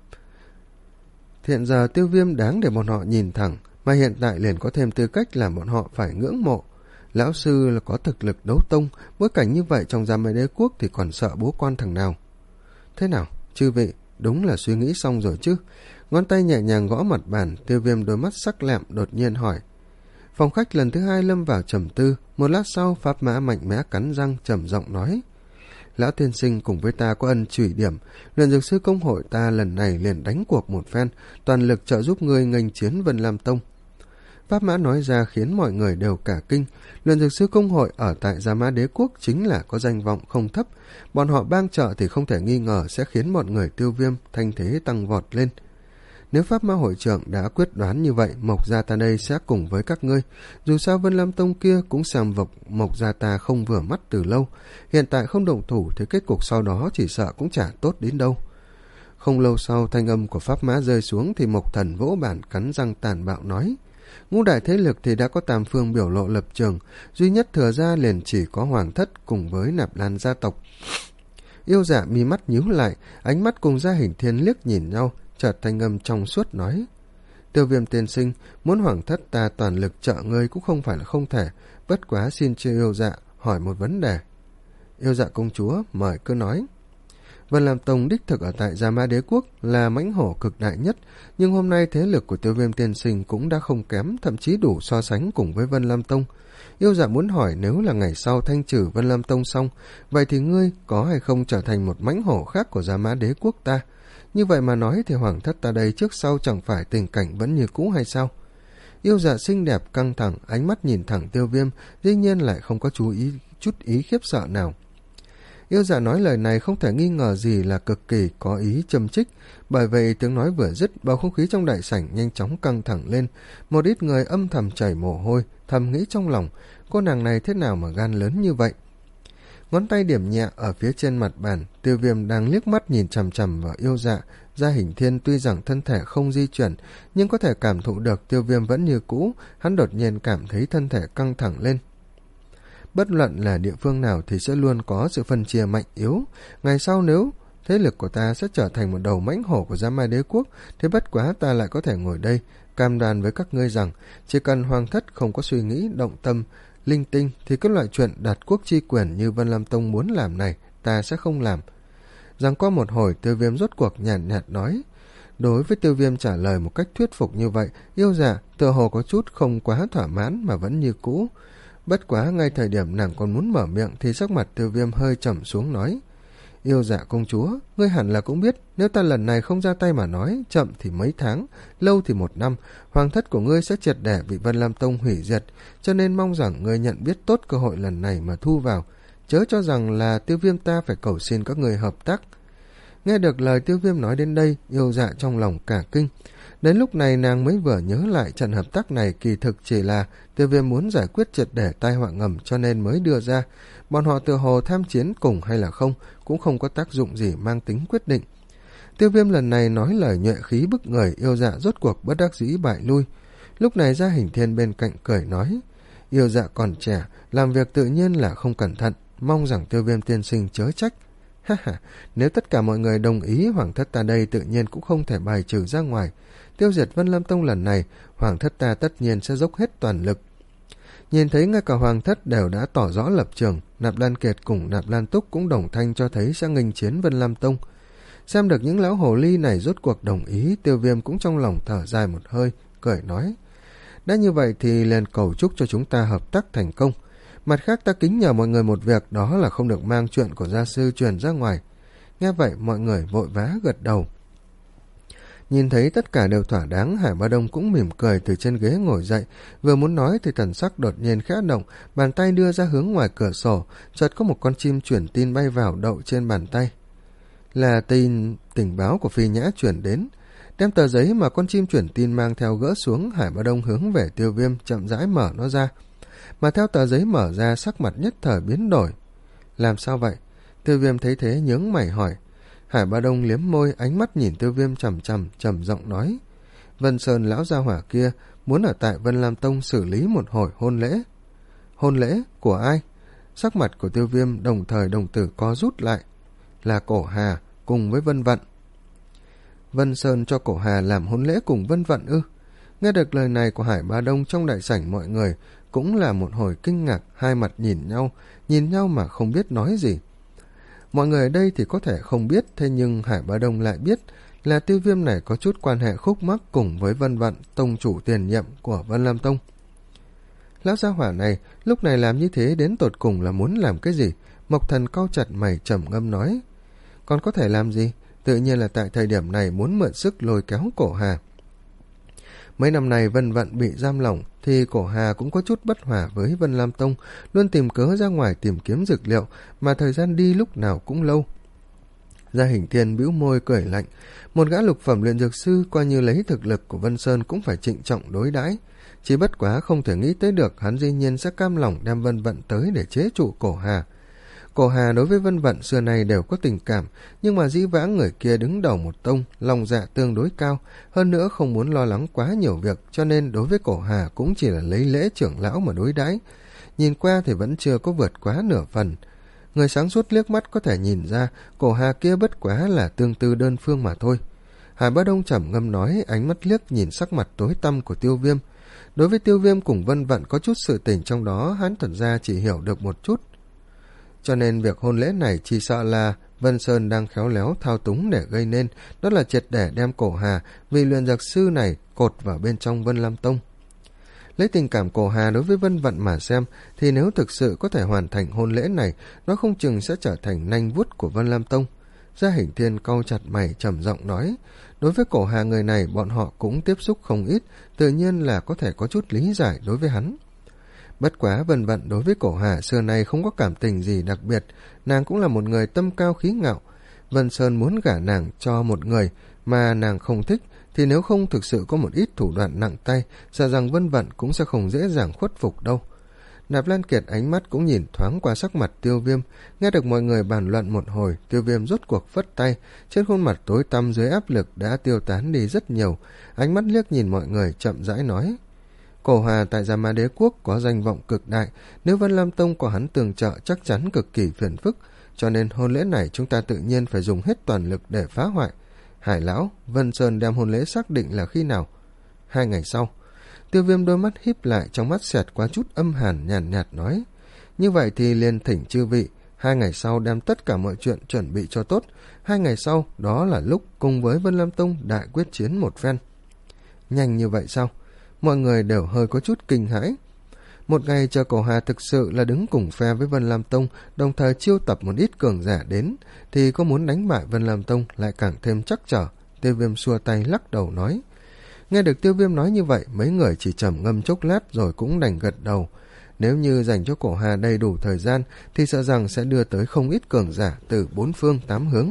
hiện giờ Tiêu Viêm đáng để bọn họ nhìn thẳng, mà hiện tại liền có thêm tư cách làm bọn họ phải ngưỡng mộ. Lão sư là có thực lực đấu tông, bối cảnh như vậy trong Gia Mã Đế Quốc thì còn sợ bố con thằng nào. Thế nào, chư vị, đúng là suy nghĩ xong rồi chứ? Ngón tay nhẹ nhàng gõ mặt bàn, Tiêu Viêm đôi mắt sắc lẹm đột nhiên hỏi. Phòng khách lần thứ hai lâm vào trầm tư, một lát sau Pháp Mã mạnh mẽ cắn răng trầm giọng nói: Lão tiên sinh cùng với ta có ân chủy điểm, luyện dược sư công hội ta lần này liền đánh cuộc một phen, toàn lực trợ giúp ngươi nghênh chiến Vân Lam Tông. Pháp Mã nói ra khiến mọi người đều cả kinh. Luyện dược sư công hội ở tại Gia Mã Đế Quốc chính là có danh vọng không thấp, bọn họ bang trợ thì không thể nghi ngờ sẽ khiến mọi người Tiêu Viêm thanh thế tăng vọt lên. Nếu Pháp Mã hội trưởng đã quyết đoán như vậy, Mộc gia ta đây sẽ cùng với các ngươi. Dù sao Vân Lam Tông kia cũng xem vộc Mộc gia ta không vừa mắt từ lâu, hiện tại không động thủ thì kết cục sau đó chỉ sợ cũng chả tốt đến đâu. Không lâu sau, thanh âm của Pháp Mã rơi xuống thì Mộc Thần vỗ bản cắn răng tàn bạo nói: Ngũ đại thế lực thì đã có tam phương biểu lộ lập trường, duy nhất thừa ra liền chỉ có Hoàng Thất cùng với Nạp Lan gia tộc. Yêu dạ mi mắt nhíu lại, ánh mắt cùng Gia Hình Thiên liếc nhìn nhau, chợt thanh âm trong suốt nói: Tiêu Viêm tiên sinh, muốn Hoàng Thất ta toàn lực trợ ngươi cũng không phải là không thể, bất quá xin cho yêu dạ hỏi một vấn đề. Yêu dạ công chúa, mời cứ nói. Vân Lam Tông đích thực ở tại Gia Mã Đế Quốc là mãnh hổ cực đại nhất, nhưng hôm nay thế lực của Tiêu Viêm tiên sinh cũng đã không kém, thậm chí đủ so sánh cùng với Vân Lam Tông. Yêu dạ muốn hỏi, nếu là ngày sau thanh trừ Vân Lam Tông xong, vậy thì ngươi có hay không trở thành một mãnh hổ khác của Gia Mã Đế Quốc ta? Như vậy mà nói thì Hoàng Thất ta đây trước sau chẳng phải tình cảnh vẫn như cũ hay sao? Yêu dạ xinh đẹp căng thẳng, ánh mắt nhìn thẳng Tiêu Viêm, dĩ nhiên lại không có chú ý chút ý khiếp sợ nào. Yêu Dạ nói lời này không thể nghi ngờ gì là cực kỳ có ý châm chích. Bởi vậy tiếng nói vừa dứt, bầu không khí trong đại sảnh nhanh chóng căng thẳng lên. Một ít người âm thầm chảy mồ hôi, thầm nghĩ trong lòng, cô nàng này thế nào mà gan lớn như vậy. Ngón tay điểm nhẹ ở phía trên mặt bàn, Tiêu Viêm đang liếc mắt nhìn chằm chằm vào Yêu Dạ. Gia Hình Thiên tuy rằng thân thể không di chuyển, nhưng có thể cảm thụ được Tiêu Viêm vẫn như cũ. Hắn đột nhiên cảm thấy thân thể căng thẳng lên. Bất luận là địa phương nào thì sẽ luôn có sự phân chia mạnh yếu. Ngày sau nếu thế lực của ta sẽ trở thành một đầu mãnh hổ của Gia Mai Đế Quốc, thế bất quá ta lại có thể ngồi đây cam đoan với các ngươi rằng chỉ cần Hoàng thất không có suy nghĩ động tâm linh tinh thì các loại chuyện đạt quốc chi quyền như Vân Lam Tông muốn làm này ta sẽ không làm. Rằng qua một hồi, Tiêu Viêm rốt cuộc nhàn nhạt, nhạt nói. Đối với Tiêu Viêm trả lời một cách thuyết phục như vậy, Yêu Dạ tựa hồ có chút không quá thỏa mãn mà vẫn như cũ. Bất quá ngay thời điểm nàng còn muốn mở miệng thì sắc mặt Tiêu Viêm hơi trầm xuống nói. Yêu Dạ công chúa, ngươi hẳn là cũng biết, nếu ta lần này không ra tay mà nói, chậm thì mấy tháng, lâu thì một năm, hoàng thất của ngươi sẽ triệt để bị Vân Lam Tông hủy diệt, cho nên mong rằng ngươi nhận biết tốt cơ hội lần này mà thu vào, chớ cho rằng là Tiêu Viêm ta phải cầu xin các ngươi hợp tác. Nghe được lời Tiêu Viêm nói đến đây, Yêu Dạ trong lòng cả kinh. Đến lúc này nàng mới vừa nhớ lại trận hợp tác này kỳ thực chỉ là Tiêu Viêm muốn giải quyết triệt để tai họa ngầm cho nên mới đưa ra. Bọn họ tự hồ tham chiến cùng hay là không cũng không có tác dụng gì mang tính quyết định. Tiêu Viêm lần này nói lời nhuệ khí bức người, Yêu Dạ rốt cuộc bất đắc dĩ bại lui. Lúc này Gia Hình Thiên bên cạnh cười nói, Yêu Dạ còn trẻ, làm việc tự nhiên là không cẩn thận, mong rằng Tiêu Viêm tiên sinh chớ trách. Ha ha, nếu tất cả mọi người đồng ý, hoàng thất ta đây tự nhiên cũng không thể bài trừ ra ngoài. Tiêu diệt Vân Lam Tông lần này, hoàng thất ta tất nhiên sẽ dốc hết toàn lực. Nhìn thấy ngay cả hoàng thất đều đã tỏ rõ lập trường, Nạp Lan Kiệt cùng Nạp Lan Túc cũng đồng thanh cho thấy sẽ nghênh chiến Vân Lam Tông. Xem được những lão hồ ly này rốt cuộc đồng ý, Tiêu Viêm cũng trong lòng thở dài một hơi, cười nói. Đã như vậy thì liền cầu chúc cho chúng ta hợp tác thành công. Mặt khác ta kính nhờ mọi người một việc, đó là không được mang chuyện của gia sư truyền ra ngoài. Nghe vậy mọi người vội vã gật đầu. Nhìn thấy tất cả đều thỏa đáng, Hải Ba Đông cũng mỉm cười từ trên ghế ngồi dậy, vừa muốn nói thì thần sắc đột nhiên khẽ động, bàn tay đưa ra hướng ngoài cửa sổ, chợt có một con chim chuyển tin bay vào đậu trên bàn tay. Là tin tình báo của Phi Nhã chuyển đến. Đem tờ giấy mà con chim chuyển tin mang theo gỡ xuống, Hải Ba Đông hướng về Tiêu Viêm chậm rãi mở nó ra. Mà theo tờ giấy mở ra, sắc mặt nhất thời biến đổi. Làm sao vậy? Tiêu Viêm thấy thế nhướng mày hỏi. Hải Ba Đông liếm môi, ánh mắt nhìn Tiêu Viêm chằm chằm, trầm giọng nói. Vân Sơn lão gia hỏa kia muốn ở tại Vân Lam Tông xử lý một hồi hôn lễ. Hôn lễ? Của ai? Sắc mặt của Tiêu Viêm đồng thời đồng tử co rút lại. Là Cổ Hà cùng với Vân Vận. Vân Sơn cho Cổ Hà làm hôn lễ cùng Vân Vận ư? Nghe được lời này của Hải Ba Đông, trong đại sảnh mọi người cũng là một hồi kinh ngạc, hai mặt nhìn nhau, nhìn nhau mà không biết nói gì. Mọi người ở đây thì có thể không biết, thế nhưng Hải Ba Đông lại biết là Tiêu Viêm này có chút quan hệ khúc mắc cùng với Vân Vận, tông chủ tiền nhiệm của Vân Lam Tông. Lão gia hỏa này lúc này làm như thế đến tột cùng là muốn làm cái gì? Mộc Thần cau chặt mày trầm ngâm nói. Còn có thể làm gì? Tự nhiên là tại thời điểm này muốn mượn sức lôi kéo Cổ Hà. Mấy năm nay Vân Vận bị giam lỏng thì Cổ Hà cũng có chút bất hòa với Vân Lam Tông, luôn tìm cớ ra ngoài tìm kiếm dược liệu, mà thời gian đi lúc nào cũng lâu. Gia Hình Thiên bĩu môi cười lạnh, một gã lục phẩm luyện dược sư coi như lấy thực lực của Vân Sơn cũng phải trịnh trọng đối đãi, chỉ bất quá không thể nghĩ tới được hắn dĩ nhiên sẽ cam lòng đem Vân Vận tới để chế trụ Cổ Hà. Cổ Hà đối với Vân Vận xưa nay đều có tình cảm, nhưng mà dĩ vãng người kia đứng đầu một tông, lòng dạ tương đối cao, hơn nữa không muốn lo lắng quá nhiều việc, cho nên đối với Cổ Hà cũng chỉ là lấy lễ trưởng lão mà đối đãi. Nhìn qua thì vẫn chưa có vượt quá nửa phần. Người sáng suốt liếc mắt có thể nhìn ra Cổ Hà kia bất quá là tương tư đơn phương mà thôi. Hải Bá Đông trầm ngâm nói, ánh mắt liếc nhìn sắc mặt tối tăm của Tiêu Viêm. Đối với Tiêu Viêm cùng Vân Vận có chút sự tình trong đó, hắn thật ra chỉ hiểu được một chút. Cho nên việc hôn lễ này chỉ sợ là Vân Sơn đang khéo léo thao túng để gây nên, đó là triệt để đem Cổ Hà vì luyện dược sư này cột vào bên trong Vân Lam Tông. Lấy tình cảm Cổ Hà đối với Vân Vận mà xem, thì nếu thực sự có thể hoàn thành hôn lễ này, nó không chừng sẽ trở thành nanh vuốt của Vân Lam Tông. Gia Hình Thiên cau chặt mày trầm giọng nói, đối với Cổ Hà người này bọn họ cũng tiếp xúc không ít, tự nhiên là có thể có chút lý giải đối với hắn. Bất quá Vân Vận đối với Cổ Hà xưa nay không có cảm tình gì đặc biệt, nàng cũng là một người tâm cao khí ngạo. Vân Sơn muốn gả nàng cho một người mà nàng không thích, thì nếu không thực sự có một ít thủ đoạn nặng tay, sợ rằng Vân Vận cũng sẽ không dễ dàng khuất phục đâu. Nạp Lan Kiệt ánh mắt cũng nhìn thoáng qua sắc mặt Tiêu Viêm, nghe được mọi người bàn luận một hồi, Tiêu Viêm rốt cuộc phất tay, trên khuôn mặt tối tăm dưới áp lực đã tiêu tán đi rất nhiều, ánh mắt liếc nhìn mọi người chậm rãi nói: Cổ Hà tại Gia Ma Đế Quốc có danh vọng cực đại, nếu Vân Lam Tông có hắn tường trợ chắc chắn cực kỳ phiền phức, cho nên hôn lễ này chúng ta tự nhiên phải dùng hết toàn lực để phá hoại. Hải lão, Vân Sơn đem hôn lễ xác định là khi nào? Hai ngày sau. Tiêu Viêm đôi mắt híp lại, trong mắt xẹt qua chút âm hàn nhàn nhạt, nhạt nói: Như vậy thì liền thỉnh chư vị, hai ngày sau đem tất cả mọi chuyện chuẩn bị cho tốt. Hai ngày sau, đó là lúc cùng với Vân Lam Tông đại quyết chiến một phen. Nhanh như vậy sao? Mọi người đều hơi có chút kinh hãi. Một ngày chờ Cổ Hà thực sự là đứng cùng phe với Vân Lam Tông, đồng thời chiêu tập một ít cường giả đến, thì có muốn đánh bại Vân Lam Tông lại càng thêm chắc trở. Tiêu Viêm xua tay lắc đầu nói. Nghe được Tiêu Viêm nói như vậy, mấy người chỉ trầm ngâm chốc lát rồi cũng đành gật đầu. Nếu như dành cho Cổ Hà đầy đủ thời gian thì sợ rằng sẽ đưa tới không ít cường giả từ bốn phương tám hướng.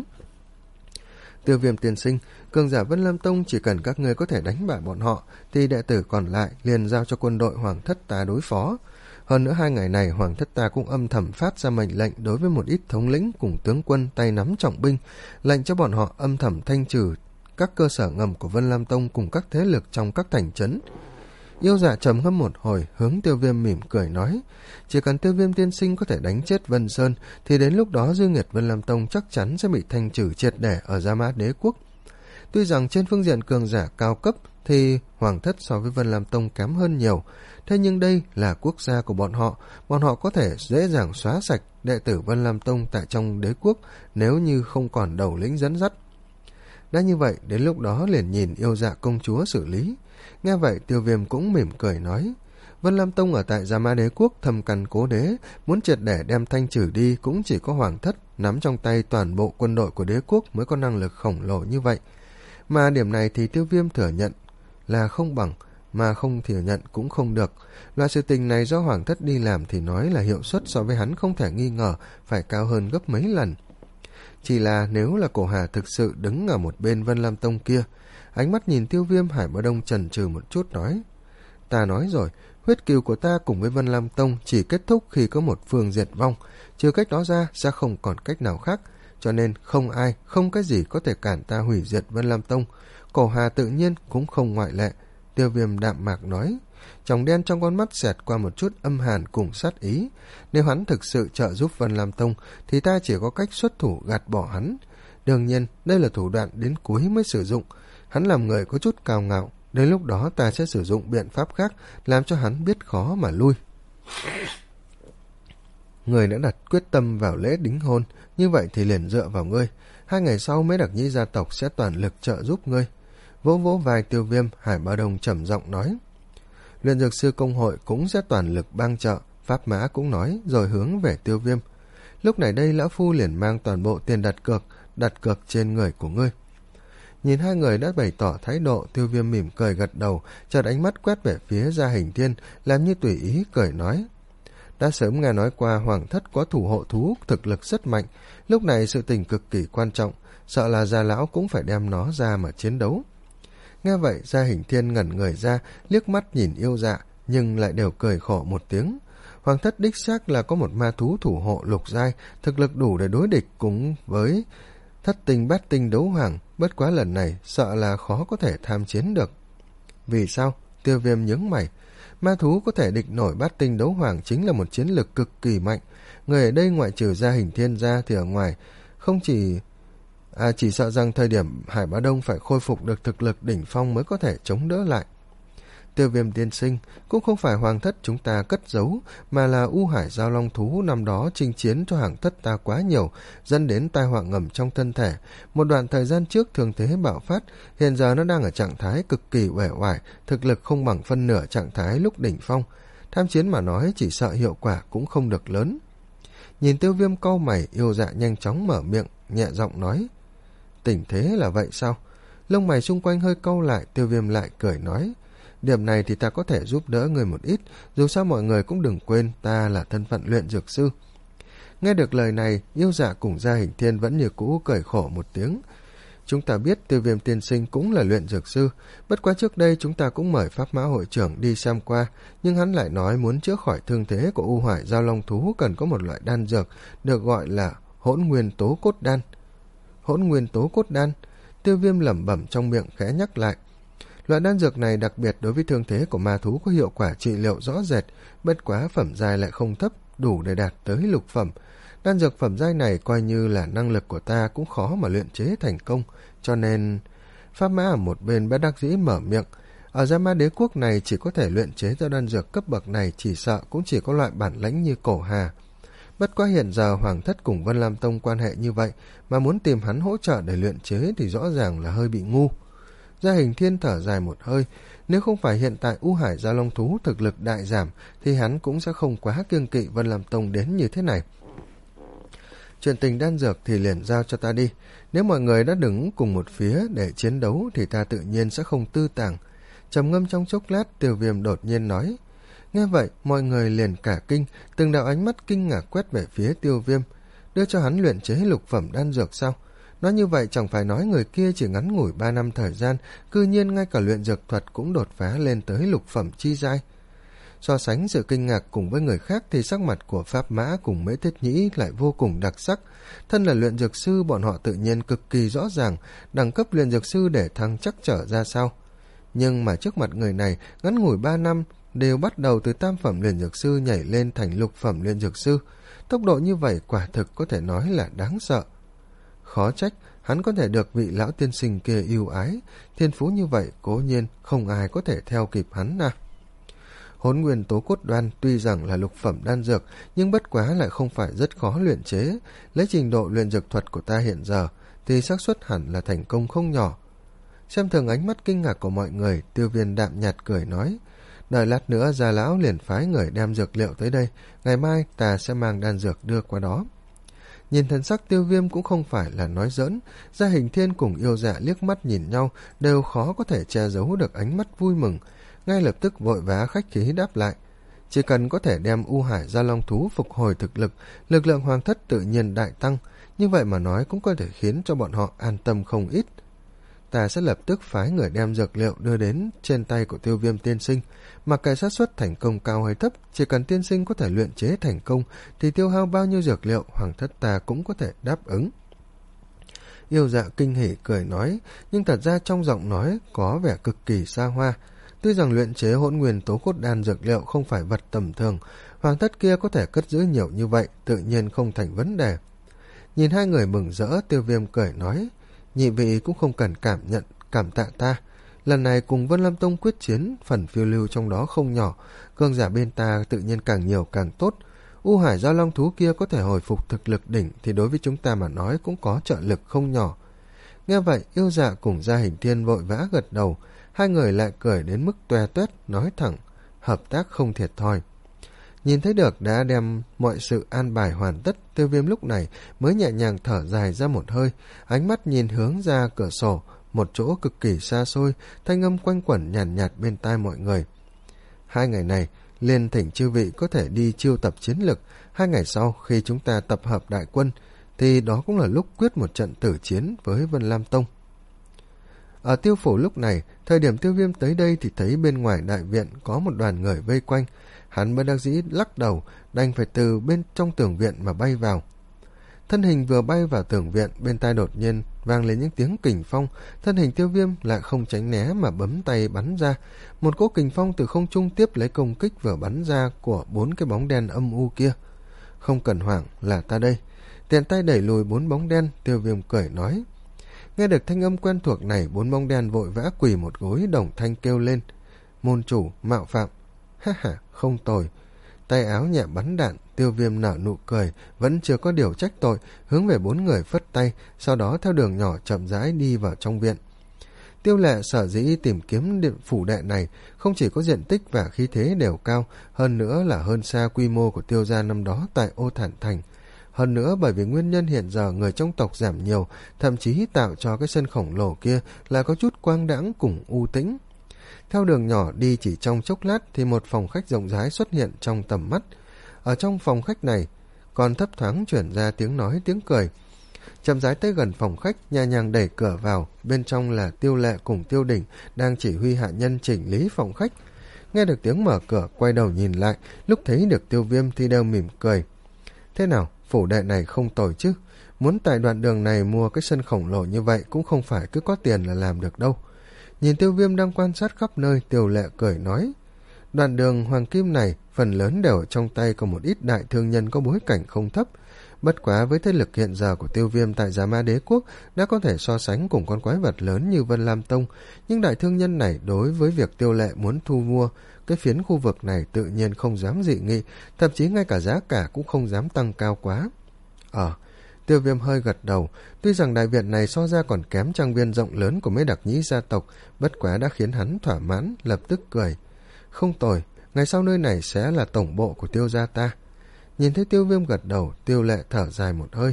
Tiêu Viêm tiên sinh, cường giả Vân Lam Tông chỉ cần các ngươi có thể đánh bại bọn họ thì đệ tử còn lại liền giao cho quân đội Hoàng Thất ta đối phó. Hơn nữa hai ngày này Hoàng Thất ta cũng âm thầm phát ra mệnh lệnh đối với một ít thống lĩnh cùng tướng quân tay nắm trọng binh, lệnh cho bọn họ âm thầm thanh trừ các cơ sở ngầm của Vân Lam Tông cùng các thế lực trong các thành trấn. Yêu Dạ trầm ngâm một hồi, hướng Tiêu Viêm mỉm cười nói, chỉ cần Tiêu Viêm tiên sinh có thể đánh chết Vân Sơn thì đến lúc đó dư nghiệt Vân Lam Tông chắc chắn sẽ bị thanh trừ triệt để ở Gia Ma Đế Quốc. Tuy rằng trên phương diện cường giả cao cấp thì Hoàng Thất so với Vân Lam Tông kém hơn nhiều, thế nhưng đây là quốc gia của bọn họ, bọn họ có thể dễ dàng xóa sạch đệ tử Vân Lam Tông tại trong đế quốc nếu như không còn đầu lĩnh dẫn dắt. Đã như vậy, đến lúc đó liền nhìn Yêu Dạ công chúa xử lý. Nghe vậy Tiêu Viêm cũng mỉm cười nói, Vân Lam Tông ở tại Gia Ma Đế Quốc thâm căn cố đế, muốn triệt để đem thanh trừ đi cũng chỉ có Hoàng Thất nắm trong tay toàn bộ quân đội của đế quốc mới có năng lực khổng lồ như vậy. Mà điểm này thì Tiêu Viêm thừa nhận là không bằng, mà không thừa nhận cũng không được. Loại sự tình này do Hoàng Thất đi làm thì nói là hiệu suất so với hắn không thể nghi ngờ phải cao hơn gấp mấy lần. Chỉ là nếu là Cổ Hà thực sự đứng ở một bên Vân Lam Tông kia, ánh mắt nhìn Tiêu Viêm, Hải Bá Đông chần chừ một chút nói, ta nói rồi, huyết cừu của ta cùng với Vân Lam Tông chỉ kết thúc khi có một phương diệt vong, trừ cách đó ra sẽ không còn cách nào khác, cho nên không ai, không cái gì có thể cản ta hủy diệt Vân Lam Tông. Cổ Hà tự nhiên cũng không ngoại lệ. Tiêu Viêm đạm mạc nói, tròng đen trong con mắt xẹt qua một chút âm hàn cùng sát ý. Nếu hắn thực sự trợ giúp Vân Lam Tông thì ta chỉ có cách xuất thủ gạt bỏ hắn. Đương nhiên đây là thủ đoạn đến cuối mới sử dụng. Hắn làm người có chút cao ngạo, đến lúc đó ta sẽ sử dụng biện pháp khác làm cho hắn biết khó mà lui. Người đã đặt quyết tâm vào lễ đính hôn, như vậy thì liền dựa vào ngươi. Hai ngày sau Mễ Đặc Nhĩ gia tộc sẽ toàn lực trợ giúp ngươi. Vỗ vỗ vai Tiêu Viêm, Hải Bá Đông trầm giọng nói, Luyện Dược Sư Công hội cũng sẽ toàn lực bang trợ. Pháp Mã cũng nói, rồi hướng về Tiêu Viêm, lúc này đây lão phu liền mang toàn bộ tiền đặt cược, đặt cược trên người của ngươi. Nhìn hai người đã bày tỏ thái độ, Tiêu Viêm mỉm cười gật đầu, chợt ánh mắt quét về phía Gia Hình Thiên, làm như tùy ý cười nói, đã sớm nghe nói qua Hoàng Thất có thủ hộ thú thực lực rất mạnh, lúc này sự tình cực kỳ quan trọng, sợ là Gia lão cũng phải đem nó ra mà chiến đấu. Nghe vậy Gia Hình Thiên ngẩn người ra, liếc mắt nhìn Yêu Dạ, nhưng lại đều cười khổ một tiếng. Hoàng Thất đích xác là có một ma thú thủ hộ lục giai, thực lực đủ để đối địch cùng với thất tinh bát tinh đấu hoàng, bất quá lần này sợ là khó có thể tham chiến được. Vì sao? Tiêu Viêm nhướng mày. Ma thú có thể địch nổi bát tinh đấu hoàng chính là một chiến lược cực kỳ mạnh. Người ở đây ngoại trừ Gia Hình Thiên ra thì ở ngoài không chỉ à chỉ sợ rằng thời điểm Hải Bá Đông phải khôi phục được thực lực đỉnh phong mới có thể chống đỡ lại. Tiêu Viêm tiên sinh, cũng không phải Hoàng Thất chúng ta cất giấu, mà là U Hải Giao Long thú năm đó chinh chiến cho Hoàng Thất ta quá nhiều, dẫn đến tai họa ngầm trong thân thể. Một đoạn thời gian trước thường thế bạo phát, hiện giờ nó đang ở trạng thái cực kỳ uể oải, thực lực không bằng phân nửa trạng thái lúc đỉnh phong. Tham chiến mà nói chỉ sợ hiệu quả cũng không được lớn. Nhìn Tiêu Viêm cau mày, Yêu Dạ nhanh chóng mở miệng, nhẹ giọng nói, tình thế là vậy sao? Lông mày xung quanh hơi cau lại, Tiêu Viêm lại cười nói, Điểm này thì ta có thể giúp đỡ người một ít, dù sao mọi người cũng đừng quên ta là thân phận luyện dược sư. Nghe được lời này, Yêu Dạ cùng Gia Hình Thiên vẫn như cũ cười khổ một tiếng. Chúng ta biết Tiêu Viêm tiên sinh cũng là luyện dược sư, bất quá trước đây chúng ta cũng mời Pháp Mã hội trưởng đi xem qua, nhưng hắn lại nói muốn chữa khỏi thương thế của U Hoài Giao Long thú cần có một loại đan dược được gọi là Hỗn Nguyên Tố Cốt Đan. Hỗn Nguyên Tố Cốt Đan, Tiêu Viêm lẩm bẩm trong miệng khẽ nhắc lại. Loại đan dược này đặc biệt đối với thương thế của ma thú có hiệu quả trị liệu rõ rệt, bất quá phẩm giai lại không thấp, đủ để đạt tới lục phẩm. Đan dược phẩm giai này coi như là năng lực của ta cũng khó mà luyện chế thành công, cho nên... Pháp Mã ở một bên bất đắc dĩ mở miệng. Ở Gia Ma Đế quốc này chỉ có thể luyện chế ra đan dược cấp bậc này, chỉ sợ cũng chỉ có loại bản lãnh như Cổ Hà. Bất quá hiện giờ Hoàng thất cùng Vân Lam Tông quan hệ như vậy, mà muốn tìm hắn hỗ trợ để luyện chế thì rõ ràng là hơi bị ngu. Gia Hình Thiên thở dài một hơi, nếu không phải hiện tại U Hải Giao Long thú thực lực đại giảm thì hắn cũng sẽ không quá kiêng kỵ Vân Lam Tông đến như thế này. Chuyện tình đan dược thì liền giao cho ta đi, nếu mọi người đã đứng cùng một phía để chiến đấu thì ta tự nhiên sẽ không tư tàng. Trầm ngâm trong chốc lát, Tiêu Viêm đột nhiên nói. Nghe vậy, mọi người liền cả kinh, từng đạo ánh mắt kinh ngạc quét về phía Tiêu Viêm. Đưa cho hắn luyện chế lục phẩm đan dược sao? Nói như vậy chẳng phải nói người kia chỉ ngắn ngủi ba năm thời gian, cư nhiên ngay cả luyện dược thuật cũng đột phá lên tới lục phẩm chi giai. So sánh sự kinh ngạc cùng với người khác thì sắc mặt của Pháp Mã cùng Mễ Thiết Nhĩ lại vô cùng đặc sắc. Thân là luyện dược sư, bọn họ tự nhiên cực kỳ rõ ràng đẳng cấp luyện dược sư để thăng chắc trở ra sao. Nhưng mà trước mặt người này, ngắn ngủi ba năm đều bắt đầu từ tam phẩm luyện dược sư nhảy lên thành lục phẩm luyện dược sư. Tốc độ như vậy quả thực có thể nói là đáng sợ. Khó trách hắn có thể được vị lão tiên sinh kia yêu ái, thiên phú như vậy cố nhiên không ai có thể theo kịp hắn à. Hỗn Nguyên Tố Cốt Đan tuy rằng là lục phẩm đan dược, nhưng bất quá lại không phải rất khó luyện chế. Lấy trình độ luyện dược thuật của ta hiện giờ thì xác suất hẳn là thành công không nhỏ. Xem thường ánh mắt kinh ngạc của mọi người, Tiêu Viêm đạm nhạt cười nói. Đợi lát nữa Gia lão liền phái người đem dược liệu tới đây, ngày mai ta sẽ mang đan dược đưa qua đó. Nhìn thần sắc Tiêu Viêm cũng không phải là nói giỡn, Gia Hình Thiên cùng Yêu Dạ liếc mắt nhìn nhau đều khó có thể che giấu được ánh mắt vui mừng, ngay lập tức vội vã khách khí đáp lại. Chỉ cần có thể đem U Hải Giao Long thú phục hồi thực lực, lực lượng hoàng thất tự nhiên đại tăng, như vậy mà nói cũng có thể khiến cho bọn họ an tâm không ít. Ta sẽ lập tức phái người đem dược liệu đưa đến trên tay của Tiêu Viêm tiên sinh, mặc kệ xác suất thành công cao hay thấp, chỉ cần tiên sinh có thể luyện chế thành công thì tiêu hao bao nhiêu dược liệu hoàng thất ta cũng có thể đáp ứng. Yêu Dạ kinh hỉ cười nói, nhưng thật ra trong giọng nói có vẻ cực kỳ xa hoa. Tuy rằng luyện chế Hỗn Nguyên Tố Cốt Đan dược liệu không phải vật tầm thường, hoàng thất kia có thể cất giữ nhiều như vậy tự nhiên không thành vấn đề. Nhìn hai người mừng rỡ, Tiêu Viêm cười nói, nhị vị cũng không cần cảm nhận cảm tạ ta. Lần này cùng Vân Lam Tông quyết chiến, phần phiêu lưu trong đó không nhỏ, cường giả bên ta tự nhiên càng nhiều càng tốt. U Hải Giao Long thú kia có thể hồi phục thực lực đỉnh thì đối với chúng ta mà nói cũng có trợ lực không nhỏ. Nghe vậy, Yêu Dạ cùng Gia Hình Thiên vội vã gật đầu, hai người lại cười đến mức toe toét, nói thẳng, hợp tác không thiệt thòi. Nhìn thấy được đã đem mọi sự an bài hoàn tất, Tiêu Viêm lúc này mới nhẹ nhàng thở dài ra một hơi, ánh mắt nhìn hướng ra cửa sổ, một chỗ cực kỳ xa xôi, thanh âm quanh quẩn nhàn nhạt, nhạt bên tai mọi người. Hai ngày này, liền thỉnh chư vị có thể đi chiêu tập chiến lực, hai ngày sau khi chúng ta tập hợp đại quân, thì đó cũng là lúc quyết một trận tử chiến với Vân Lam Tông. Ở Tiêu phủ lúc này, thời điểm Tiêu Viêm tới đây thì thấy bên ngoài đại viện có một đoàn người vây quanh. Hắn bất đắc dĩ lắc đầu, đành phải từ bên trong tường viện mà bay vào. Thân hình vừa bay vào tường viện, bên tai đột nhiên vang lên những tiếng kình phong, thân hình Tiêu Viêm lại không tránh né mà bấm tay bắn ra. Một cỗ kình phong từ không trung tiếp lấy công kích vừa bắn ra của bốn cái bóng đen âm u kia. Không cần hoảng, là ta đây. Tiện tay đẩy lùi bốn bóng đen, Tiêu Viêm cười nói. Nghe được thanh âm quen thuộc này, bốn bóng đen vội vã quỳ một gối đồng thanh kêu lên. Môn chủ, mạo phạm. Ha ha, không tồi. Tay áo nhẹ bắn đạn, Tiêu Viêm nở nụ cười, vẫn chưa có điều trách tội, hướng về bốn người phất tay, sau đó theo đường nhỏ chậm rãi đi vào trong viện. Tiêu Lệ sở dĩ tìm kiếm điện phủ đệ này, không chỉ có diện tích và khí thế đều cao, hơn nữa là hơn xa quy mô của Tiêu gia năm đó tại Ô Thản Thành. Hơn nữa bởi vì nguyên nhân hiện giờ người trong tộc giảm nhiều, thậm chí tạo cho cái sân khổng lồ kia là có chút quang đãng cùng u tĩnh. Theo đường nhỏ đi chỉ trong chốc lát thì một phòng khách rộng rãi xuất hiện trong tầm mắt. Ở trong phòng khách này còn thấp thoáng chuyển ra tiếng nói tiếng cười. Chậm rãi tới gần phòng khách, nhẹ nhàng đẩy cửa vào, bên trong là Tiêu Lệ cùng Tiêu Đỉnh đang chỉ huy hạ nhân chỉnh lý phòng khách. Nghe được tiếng mở cửa, quay đầu nhìn lại, lúc thấy được Tiêu Viêm thì đều mỉm cười. Thế nào, phủ đệ này không tồi chứ? Muốn tại đoạn đường này mua cái sân khổng lồ như vậy cũng không phải cứ có tiền là làm được đâu. Nhìn Tiêu Viêm đang quan sát khắp nơi, Tiêu Lệ cười nói. Đoạn đường hoàng kim này phần lớn đều ở trong tay của một ít đại thương nhân có bối cảnh không thấp. Bất quá với thế lực hiện giờ của Tiêu Viêm tại Giá Ma Đế Quốc đã có thể so sánh cùng con quái vật lớn như Vân Lam Tông, nhưng đại thương nhân này đối với việc Tiêu Lệ muốn thu mua cái phiến khu vực này tự nhiên không dám dị nghị, thậm chí ngay cả giá cả cũng không dám tăng cao quá. Ờ, Tiêu Viêm hơi gật đầu, tuy rằng đại viện này so ra còn kém trang viên rộng lớn của mấy đặc nhĩ gia tộc, bất quá đã khiến hắn thỏa mãn, lập tức cười. Không tồi, ngày sau nơi này sẽ là tổng bộ của Tiêu gia ta. Nhìn thấy Tiêu Viêm gật đầu, Tiêu Lệ thở dài một hơi.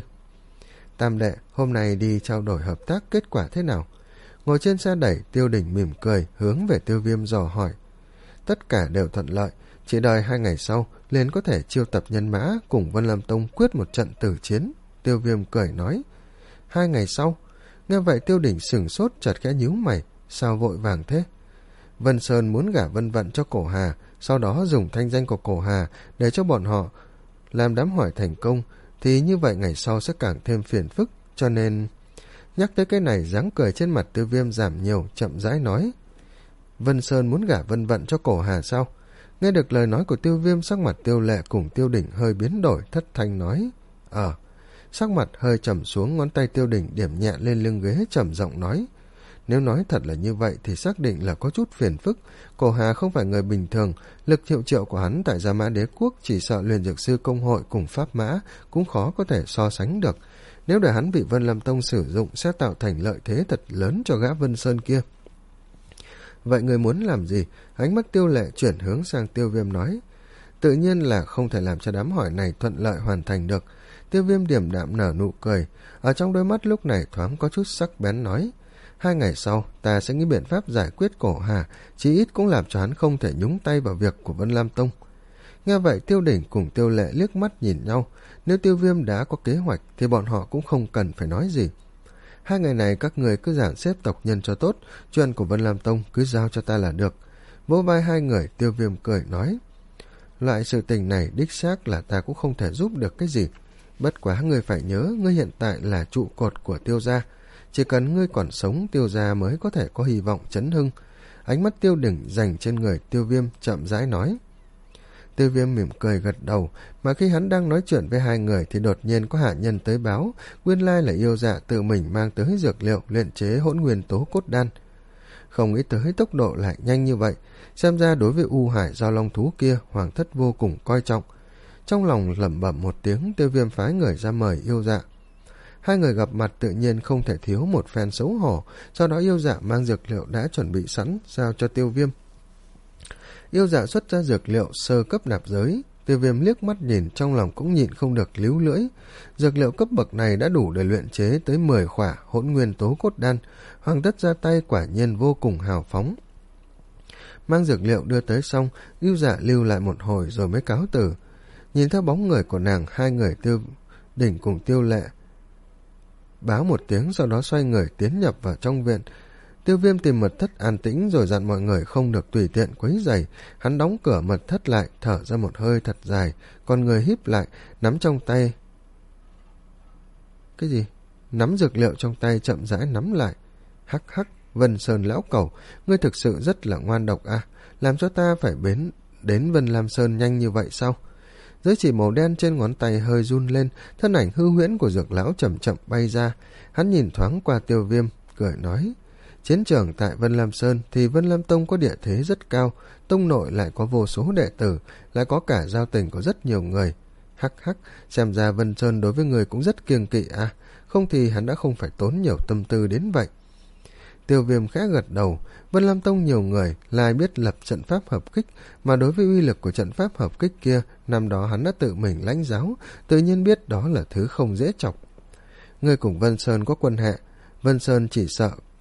Tam đệ, hôm nay đi trao đổi hợp tác, kết quả thế nào? Ngồi trên xe đẩy, Tiêu Đỉnh mỉm cười, hướng về Tiêu Viêm dò hỏi. Tất cả đều thuận lợi, chỉ đợi hai ngày sau, liền có thể chiêu tập nhân mã cùng Vân Lam Tông quyết một trận tử chiến. Tiêu Viêm cười nói. Hai ngày sau? Nghe vậy Tiêu Đỉnh sửng sốt, chợt khẽ nhíu mày, sao vội vàng thế? Vân Sơn muốn gả Vân Vận cho Cổ Hà, sau đó dùng thanh danh của Cổ Hà để cho bọn họ làm đám hỏi thành công, thì như vậy ngày sau sẽ càng thêm phiền phức, cho nên... Nhắc tới cái này, dáng cười trên mặt Tiêu Viêm giảm nhiều, chậm rãi nói. Vân Sơn muốn gả Vân Vận cho Cổ Hà sao? Nghe được lời nói của Tiêu Viêm, sắc mặt Tiêu Lệ cùng Tiêu Đỉnh hơi biến đổi, thất thanh nói. Ờ. Sắc mặt hơi trầm xuống, ngón tay Tiêu Đỉnh điểm nhẹ lên lưng ghế, trầm giọng nói. Nếu nói thật là như vậy thì xác định là có chút phiền phức. Cổ Hà không phải người bình thường, lực hiệu triệu của hắn tại Giá Mã Đế Quốc chỉ sợ Luyện Dược Sư Công Hội cùng Pháp Mã cũng khó có thể so sánh được. Nếu để hắn bị Vân Lam Tông sử dụng sẽ tạo thành lợi thế thật lớn cho gã Vân Sơn kia. Vậy người muốn làm gì? Ánh mắt Tiêu Lệ chuyển hướng sang Tiêu Viêm nói. Tự nhiên là không thể làm cho đám hỏi này thuận lợi hoàn thành được. Tiêu Viêm điềm đạm nở nụ cười, ở trong đôi mắt lúc này thoáng có chút sắc bén nói. Hai ngày sau, ta sẽ nghĩ biện pháp giải quyết Cổ Hà, chí ít cũng làm cho hắn không thể nhúng tay vào việc của Vân Lam Tông. Nghe vậy Tiêu Đỉnh cùng Tiêu Lệ liếc mắt nhìn nhau, nếu Tiêu Viêm đã có kế hoạch thì bọn họ cũng không cần phải nói gì. Hai ngày này các người cứ dàn xếp tộc nhân cho tốt, chuyện của Vân Lam Tông cứ giao cho ta là được. Vỗ vai hai người, Tiêu Viêm cười nói. Loại sự tình này đích xác là ta cũng không thể giúp được cái gì. Bất quá ngươi phải nhớ, ngươi hiện tại là trụ cột của Tiêu gia. Chỉ cần ngươi còn sống, Tiêu gia mới có thể có hy vọng chấn hưng. Ánh mắt Tiêu Đỉnh dành trên người Tiêu Viêm, chậm rãi nói. Tiêu Viêm mỉm cười gật đầu, mà khi hắn đang nói chuyện với hai người thì đột nhiên có hạ nhân tới báo, nguyên lai là Yêu Dạ tự mình mang tới dược liệu luyện chế hỗn nguyên tố cốt đan. Không nghĩ tới tốc độ lại nhanh như vậy, xem ra đối với U Hải Giao Long thú kia, Hoàng thất vô cùng coi trọng. Trong lòng lẩm bẩm một tiếng, Tiêu Viêm phái người ra mời Yêu Dạ. Hai người gặp mặt tự nhiên không thể thiếu một phen xấu hổ, sau đó Yêu Dạ mang dược liệu đã chuẩn bị sẵn giao cho Tiêu Viêm. Yêu Dạ xuất ra dược liệu sơ cấp nạp giới, Tiêu Viêm liếc mắt nhìn, trong lòng cũng nhịn không được líu lưỡi. Dược liệu cấp bậc này đã đủ để luyện chế tới mười khỏa hỗn nguyên tố cốt đan, Hoàng thất ra tay quả nhiên vô cùng hào phóng. Mang dược liệu đưa tới xong, Yêu Dạ lưu lại một hồi rồi mới cáo từ. Nhìn theo bóng người của nàng, hai người Tiêu Đỉnh cùng Tiêu Lệ báo một tiếng, sau đó xoay người tiến nhập vào trong viện. Tiêu Viêm tìm mật thất an tĩnh rồi dặn mọi người không được tùy tiện quấy rầy. Hắn đóng cửa mật thất lại, thở ra một hơi thật dài, còn người híp lại, nắm trong tay. Cái gì? Nắm dược liệu trong tay chậm rãi nắm lại. Hắc hắc, Vân Sơn lão cẩu, ngươi thực sự rất là ngoan độc à, làm cho ta phải bến đến Vân Lam Sơn nhanh như vậy sao? Giới chỉ màu đen trên ngón tay hơi run lên, thân ảnh hư huyễn của dược lão chậm chậm bay ra. Hắn nhìn thoáng qua Tiêu Viêm, cười nói. Chiến trường tại Vân Lam Sơn thì Vân Lam Tông có địa thế rất cao, tông nội lại có vô số đệ tử, lại có cả giao tình của rất nhiều người. Hắc hắc, xem ra Vân Sơn đối với người cũng rất kiêng kỵ à, không thì hắn đã không phải tốn nhiều tâm tư đến vậy. Tiêu Viêm khẽ gật đầu, Vân Lam Tông nhiều người, lại biết lập trận pháp hợp kích, mà đối với uy lực của trận pháp hợp kích kia, năm đó hắn đã tự mình lãnh giáo, tự nhiên biết đó là thứ không dễ chọc. Người cùng Vân Sơn có quan hệ, Vân Sơn chỉ sợ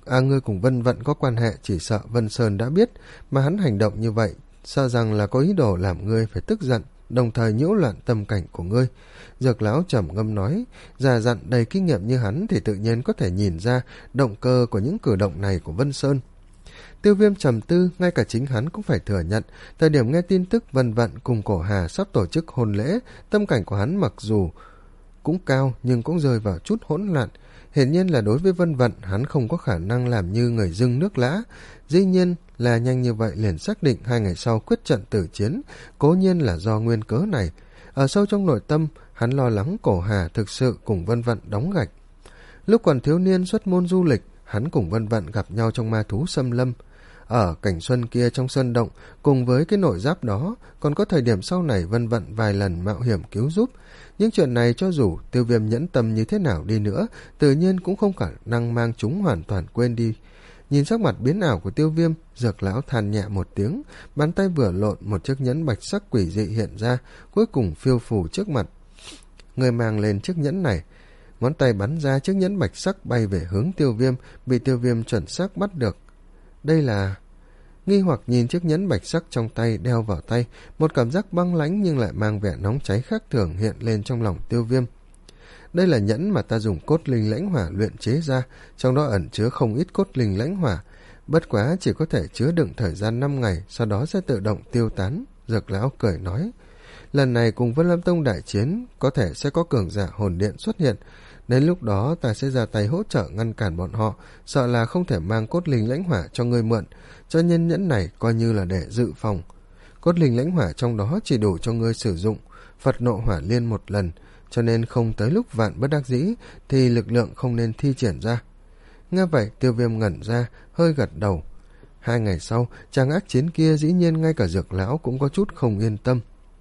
à ngươi cùng Vân Vận có quan hệ, chỉ sợ Vân Sơn đã biết, mà hắn hành động như vậy, sợ rằng là có ý đồ làm ngươi phải tức giận, đồng thời nhiễu loạn tâm cảnh của ngươi. Dược lão trầm ngâm nói, già dặn đầy kinh nghiệm như hắn thì tự nhiên có thể nhìn ra động cơ của những cử động này của Vân Sơn. Tiêu Viêm trầm tư, ngay cả chính hắn cũng phải thừa nhận, thời điểm nghe tin tức Vân Vận cùng Cổ Hà sắp tổ chức hôn lễ, tâm cảnh của hắn mặc dù cũng cao nhưng cũng rơi vào chút hỗn loạn. Hiển nhiên là đối với Vân Vận, hắn không có khả năng làm như người dưng nước lã. Dĩ nhiên là nhanh như vậy liền xác định hai ngày sau quyết trận tử chiến, cố nhiên là do nguyên cớ này. Ở sâu trong nội tâm, hắn lo lắng Cổ Hà thực sự cùng Vân Vận đóng gạch. Lúc còn thiếu niên xuất môn du lịch, hắn cùng Vân Vận gặp nhau trong ma thú xâm lâm. Ở cảnh xuân kia trong sơn động, cùng với cái nội giáp đó, còn có thời điểm sau này Vân Vận vài lần mạo hiểm cứu giúp. Những chuyện này cho dù Tiêu Viêm nhẫn tâm như thế nào đi nữa, tự nhiên cũng không khả năng mang chúng hoàn toàn quên đi. Nhìn sắc mặt biến ảo của Tiêu Viêm, Dược lão than nhẹ một tiếng, bàn tay vừa lộn, một chiếc nhẫn bạch sắc quỷ dị hiện ra, cuối cùng phiêu phù trước mặt. Người mang lên chiếc nhẫn này, ngón tay bắn ra, chiếc nhẫn bạch sắc bay về hướng Tiêu Viêm, bị Tiêu Viêm chuẩn xác bắt được. Đây là... Nghi hoặc nhìn chiếc nhẫn bạch sắc trong tay đeo vào tay, một cảm giác băng lãnh nhưng lại mang vẻ nóng cháy khác thường hiện lên trong lòng Tiêu Viêm. Đây là nhẫn mà ta dùng cốt linh lãnh hỏa luyện chế ra, trong đó ẩn chứa không ít cốt linh lãnh hỏa, bất quá chỉ có thể chứa đựng thời gian năm ngày, sau đó sẽ tự động tiêu tán. Dược lão cười nói, lần này cùng Vân Lam Tông đại chiến, có thể sẽ có cường giả hồn điện xuất hiện, đến lúc đó ta sẽ ra tay hỗ trợ ngăn cản bọn họ, sợ là không thể mang cốt linh lãnh hỏa cho ngươi mượn, cho nhân nhẫn này coi như là để dự phòng. Cốt linh lãnh hỏa trong đó chỉ đủ cho ngươi sử dụng Phật nộ hỏa liên một lần, cho nên không tới lúc vạn bất đắc dĩ thì lực lượng không nên thi triển ra. Nghe vậy Tiêu Viêm ngẩn ra, hơi gật đầu. Hai ngày sau, tràng ác chiến kia dĩ nhiên ngay cả Dược lão cũng có chút không yên tâm.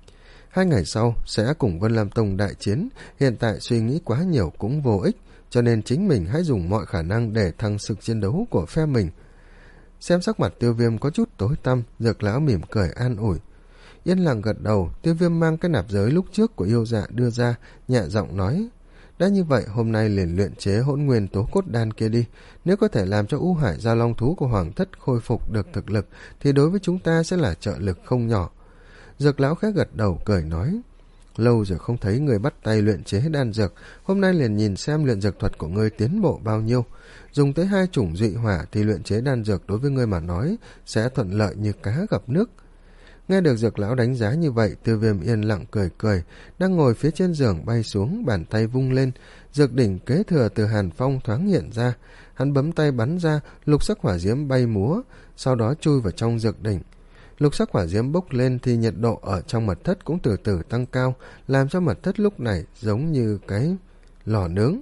Hai ngày sau sẽ cùng Vân Lam Tông đại chiến, hiện tại suy nghĩ quá nhiều cũng vô ích, cho nên chính mình hãy dùng mọi khả năng để thăng sức chiến đấu của phe mình. Xem sắc mặt Tiêu Viêm có chút tối tăm, Dược lão mỉm cười an ủi. Yên lặng gật đầu, Tiêu Viêm mang cái nạp giới lúc trước của yêu dạ đưa ra, nhẹ giọng nói, đã như vậy hôm nay liền luyện chế hỗn nguyên tố cốt đan kia đi, nếu có thể làm cho U Hải Gia Long thú của Hoàng thất khôi phục được thực lực thì đối với chúng ta sẽ là trợ lực không nhỏ. Dược lão khẽ gật đầu cười nói, lâu rồi không thấy người bắt tay luyện chế đan dược, hôm nay liền nhìn xem luyện dược thuật của ngươi tiến bộ bao nhiêu. Dùng tới hai chủng dị hỏa thì luyện chế đan dược đối với ngươi mà nói sẽ thuận lợi như cá gặp nước. Nghe được Dược lão đánh giá như vậy, Tiêu Viêm yên lặng cười cười, đang ngồi phía trên giường bay xuống, bàn tay vung lên, dược đỉnh kế thừa từ Hàn Phong thoáng hiện ra, hắn bấm tay bắn ra, lục sắc hỏa diễm bay múa, sau đó chui vào trong dược đỉnh. Lục sắc hỏa diễm bốc lên thì nhiệt độ ở trong mật thất cũng từ từ tăng cao, làm cho mật thất lúc này giống như cái lò nướng.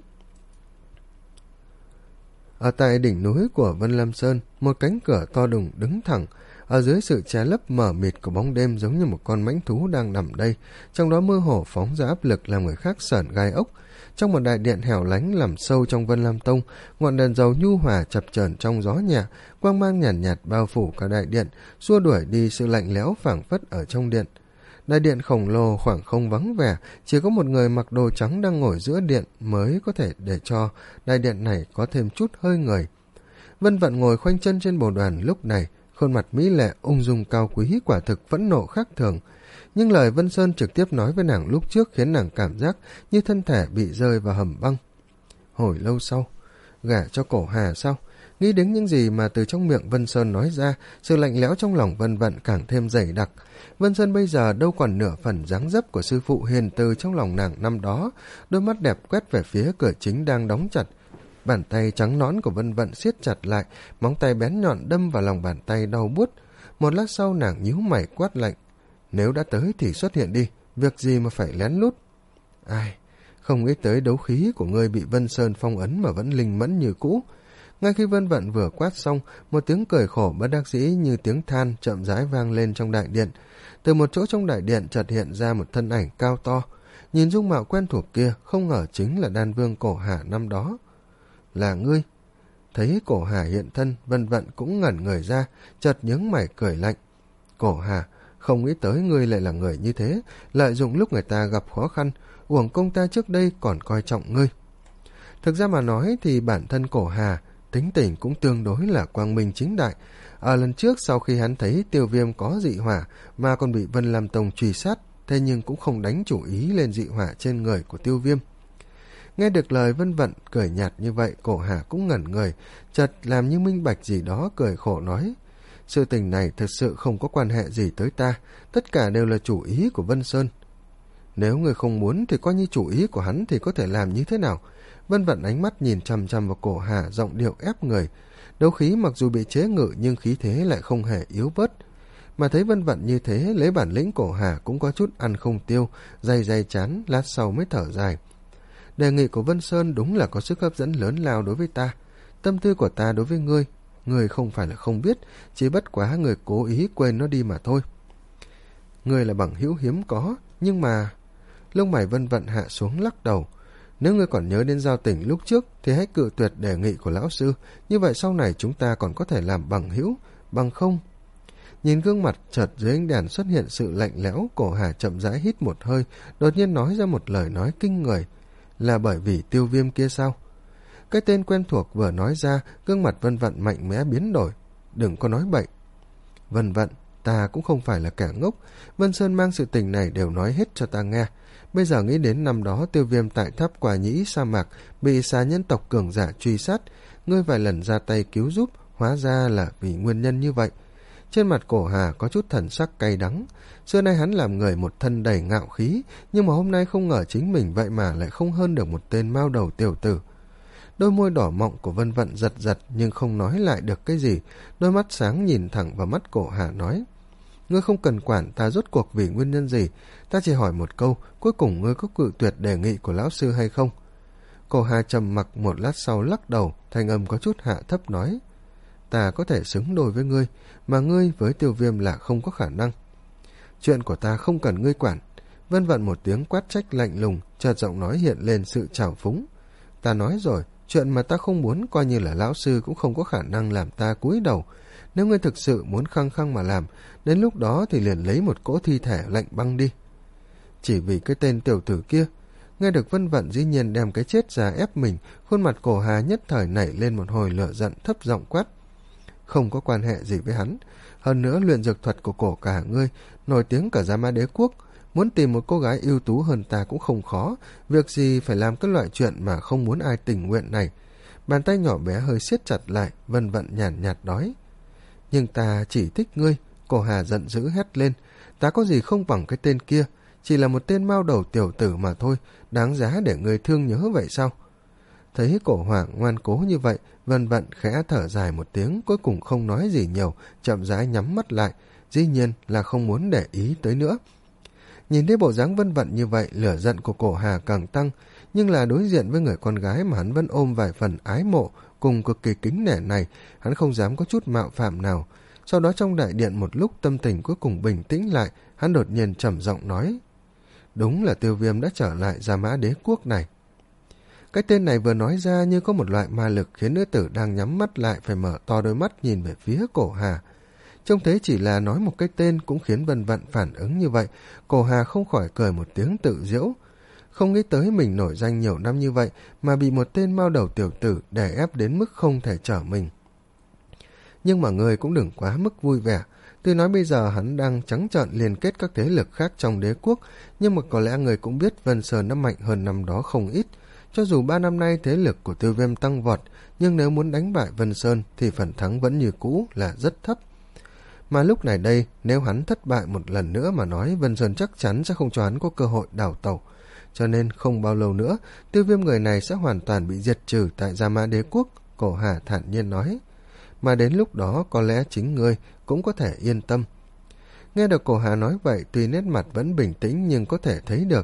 Ở tại đỉnh núi của Vân Lam Sơn, một cánh cửa to đùng đứng thẳng, ở dưới sự che lấp mờ mịt của bóng đêm giống như một con mãnh thú đang nằm đây, trong đó mơ hồ phóng ra áp lực làm người khác sởn gai ốc. Trong một đại điện hẻo lánh nằm sâu trong Vân Lam Tông, ngọn đèn dầu nhu hòa chập chờn trong gió nhẹ, quang mang nhàn nhạt, nhạt bao phủ cả đại điện, xua đuổi đi sự lạnh lẽo phảng phất ở trong điện. Đại điện khổng lồ khoảng không vắng vẻ, chỉ có một người mặc đồ trắng đang ngồi giữa điện mới có thể để cho đại điện này có thêm chút hơi người. Vân Vận ngồi khoanh chân trên bồ đoàn lúc này, khuôn mặt mỹ lệ ung dung cao quý, quả thực phẫn nộ khác thường. Nhưng lời Vân Sơn trực tiếp nói với nàng lúc trước khiến nàng cảm giác như thân thể bị rơi vào hầm băng. Hồi lâu sau, gả cho Cổ Hà sao? Nghĩ đến những gì mà từ trong miệng Vân Sơn nói ra, sự lạnh lẽo trong lòng Vân Vận càng thêm dày đặc. Vân Sơn bây giờ đâu còn nửa phần dáng dấp của sư phụ hiền từ trong lòng nàng năm đó, đôi mắt đẹp quét về phía cửa chính đang đóng chặt. Bàn tay trắng nõn của Vân Vận siết chặt lại, móng tay bén nhọn đâm vào lòng bàn tay đau buốt. Một lát sau nàng nhíu mày quát lạnh, nếu đã tới thì xuất hiện đi, việc gì mà phải lén lút. Ai, không nghĩ tới đấu khí của ngươi bị Vân Sơn phong ấn mà vẫn linh mẫn như cũ. Ngay khi Vân Vận vừa quát xong, một tiếng cười khổ bất đắc dĩ như tiếng than chậm rãi vang lên trong đại điện. Từ một chỗ trong đại điện chợt hiện ra một thân ảnh cao to, nhìn dung mạo quen thuộc kia, không ngờ chính là đan vương Cổ Hà năm đó. Là ngươi? Thấy Cổ Hà hiện thân, Vân Vận cũng ngẩn người ra, chợt nhướng mày cười lạnh. Cổ Hà, không nghĩ tới ngươi lại là người như thế, lợi dụng lúc người ta gặp khó khăn, uổng công ta trước đây còn coi trọng ngươi. Thực ra mà nói thì bản thân Cổ Hà tính tình cũng tương đối là quang minh chính đại. Ở lần trước sau khi hắn thấy Tiêu Viêm có dị hỏa mà còn bị Vân Lam Tông truy sát, thế nhưng cũng không đánh chủ ý lên dị hỏa trên người của Tiêu Viêm. Nghe được lời Vân Vận cười nhạt như vậy, Cổ Hà cũng ngẩn người, chợt làm như minh bạch gì đó, cười khổ nói: sự tình này thật sự không có quan hệ gì tới ta, tất cả đều là chủ ý của Vân Sơn. Nếu người không muốn thì coi như chủ ý của hắn thì có thể làm như thế nào? Vân Vận ánh mắt nhìn chằm chằm vào Cổ Hà, giọng điệu ép người. Đấu khí mặc dù bị chế ngự nhưng khí thế lại không hề yếu bớt. Mà thấy Vân Vận như thế, lấy bản lĩnh Cổ Hà cũng có chút ăn không tiêu, day day chán, lát sau mới thở dài. Đề nghị của Vân Sơn đúng là có sức hấp dẫn lớn lao đối với ta. Tâm tư của ta đối với ngươi, ngươi không phải là không biết, chỉ bất quá người cố ý quên nó đi mà thôi. Ngươi là bằng hữu hiếm có, nhưng mà... Lông mày Vân Vận hạ xuống lắc đầu. Nếu ngươi còn nhớ đến giao tình lúc trước thì hãy cự tuyệt đề nghị của lão sư, như vậy sau này chúng ta còn có thể làm bằng hữu, bằng không. Nhìn gương mặt chợt dưới ánh đèn xuất hiện sự lạnh lẽo, Cổ Hà chậm rãi hít một hơi, đột nhiên nói ra một lời nói kinh người. Là bởi vì Tiêu Viêm kia sao? Cái tên quen thuộc vừa nói ra, gương mặt Vân Vận mạnh mẽ biến đổi. Đừng có nói bậy. Vân Vận, ta cũng không phải là kẻ ngốc. Vân Sơn mang sự tình này đều nói hết cho ta nghe. Bây giờ nghĩ đến năm đó Tiêu Viêm tại tháp Quả Nhĩ sa mạc bị xà nhân tộc cường giả truy sát, ngươi vài lần ra tay cứu giúp, hóa ra là vì nguyên nhân như vậy. Trên mặt Cổ Hà có chút thần sắc cay đắng. Xưa nay hắn làm người một thân đầy ngạo khí, nhưng mà hôm nay không ngờ chính mình vậy mà lại không hơn được một tên mao đầu tiểu tử. Đôi môi đỏ mọng của Vân Vận giật giật nhưng không nói lại được cái gì. Đôi mắt sáng nhìn thẳng vào mắt Cổ Hà nói: ngươi không cần quản ta rốt cuộc vì nguyên nhân gì, ta chỉ hỏi một câu, cuối cùng ngươi có cự tuyệt đề nghị của lão sư hay không? Cổ Hà trầm mặc một lát sau lắc đầu, thanh âm có chút hạ thấp nói: ta có thể xứng đôi với ngươi, mà ngươi với Tiêu Viêm là không có khả năng. Chuyện của ta không cần ngươi quản. Vân Vận một tiếng quát trách lạnh lùng, chợt giọng nói hiện lên sự trào phúng. Ta nói rồi, chuyện mà ta không muốn coi như là lão sư cũng không có khả năng làm ta cúi đầu. Nếu ngươi thực sự muốn khăng khăng mà làm, đến lúc đó thì liền lấy một cỗ thi thể lạnh băng đi. Chỉ vì cái tên tiểu tử kia. Nghe được Vân Vận dĩ nhiên đem cái chết ra ép mình, khuôn mặt Cổ Hà nhất thời nảy lên một hồi lửa giận, thấp giọng quát: không có quan hệ gì với hắn. Hơn nữa luyện dược thuật của Cổ cả ngươi nổi tiếng cả Gia Ma Đế quốc, muốn tìm một cô gái ưu tú hơn ta cũng không khó, việc gì phải làm cái loại chuyện mà không muốn ai tình nguyện này. Bàn tay nhỏ bé hơi siết chặt lại, Vân Vận nhàn nhạt nói: nhưng ta chỉ thích ngươi. Cổ Hà giận dữ hét lên: ta có gì không bằng cái tên kia, chỉ là một tên mao đầu tiểu tử mà thôi, đáng giá để ngươi thương nhớ vậy sao? Thấy Cổ Hà ngoan cố như vậy, Vân Vận khẽ thở dài một tiếng, cuối cùng không nói gì nhiều, chậm rãi nhắm mắt lại, dĩ nhiên là không muốn để ý tới nữa. Nhìn thấy bộ dáng Vân Vận như vậy, lửa giận của Cổ Hà càng tăng, nhưng là đối diện với người con gái mà hắn vẫn ôm vài phần ái mộ cùng cực kỳ kính nể này, hắn không dám có chút mạo phạm nào. Sau đó trong đại điện một lúc, tâm tình cuối cùng bình tĩnh lại, hắn đột nhiên trầm giọng nói: đúng là Tiêu Viêm đã trở lại Gia Mã Đế quốc này. Cái tên này vừa nói ra như có một loại ma lực khiến nữ tử đang nhắm mắt lại phải mở to đôi mắt nhìn về phía Cổ Hà. Trông thế chỉ là nói một cái tên cũng khiến Vân Vận phản ứng như vậy, Cổ Hà không khỏi cười một tiếng tự giễu. Không nghĩ tới mình nổi danh nhiều năm như vậy mà bị một tên mao đầu tiểu tử đè ép đến mức không thể trở mình. Nhưng mà người cũng đừng quá mức vui vẻ. Tuy nói bây giờ hắn đang trắng trợn liên kết các thế lực khác trong đế quốc, nhưng mà có lẽ người cũng biết Vân Sơn đã mạnh hơn năm đó không ít. Cho dù ba năm nay thế lực của Tiêu Viêm tăng vọt, nhưng nếu muốn đánh bại Vân Sơn thì phần thắng vẫn như cũ là rất thấp. Mà lúc này đây, nếu hắn thất bại một lần nữa mà nói, Vân Sơn chắc chắn sẽ không cho hắn có cơ hội đào tẩu. Cho nên không bao lâu nữa, Tiêu Viêm người này sẽ hoàn toàn bị diệt trừ tại Gia Mã Đế quốc, Cổ Hà thản nhiên nói. Mà đến lúc đó có lẽ chính ngươi cũng có thể yên tâm. Nghe được Cổ Hà nói vậy, tuy nét mặt vẫn bình tĩnh nhưng có thể thấy được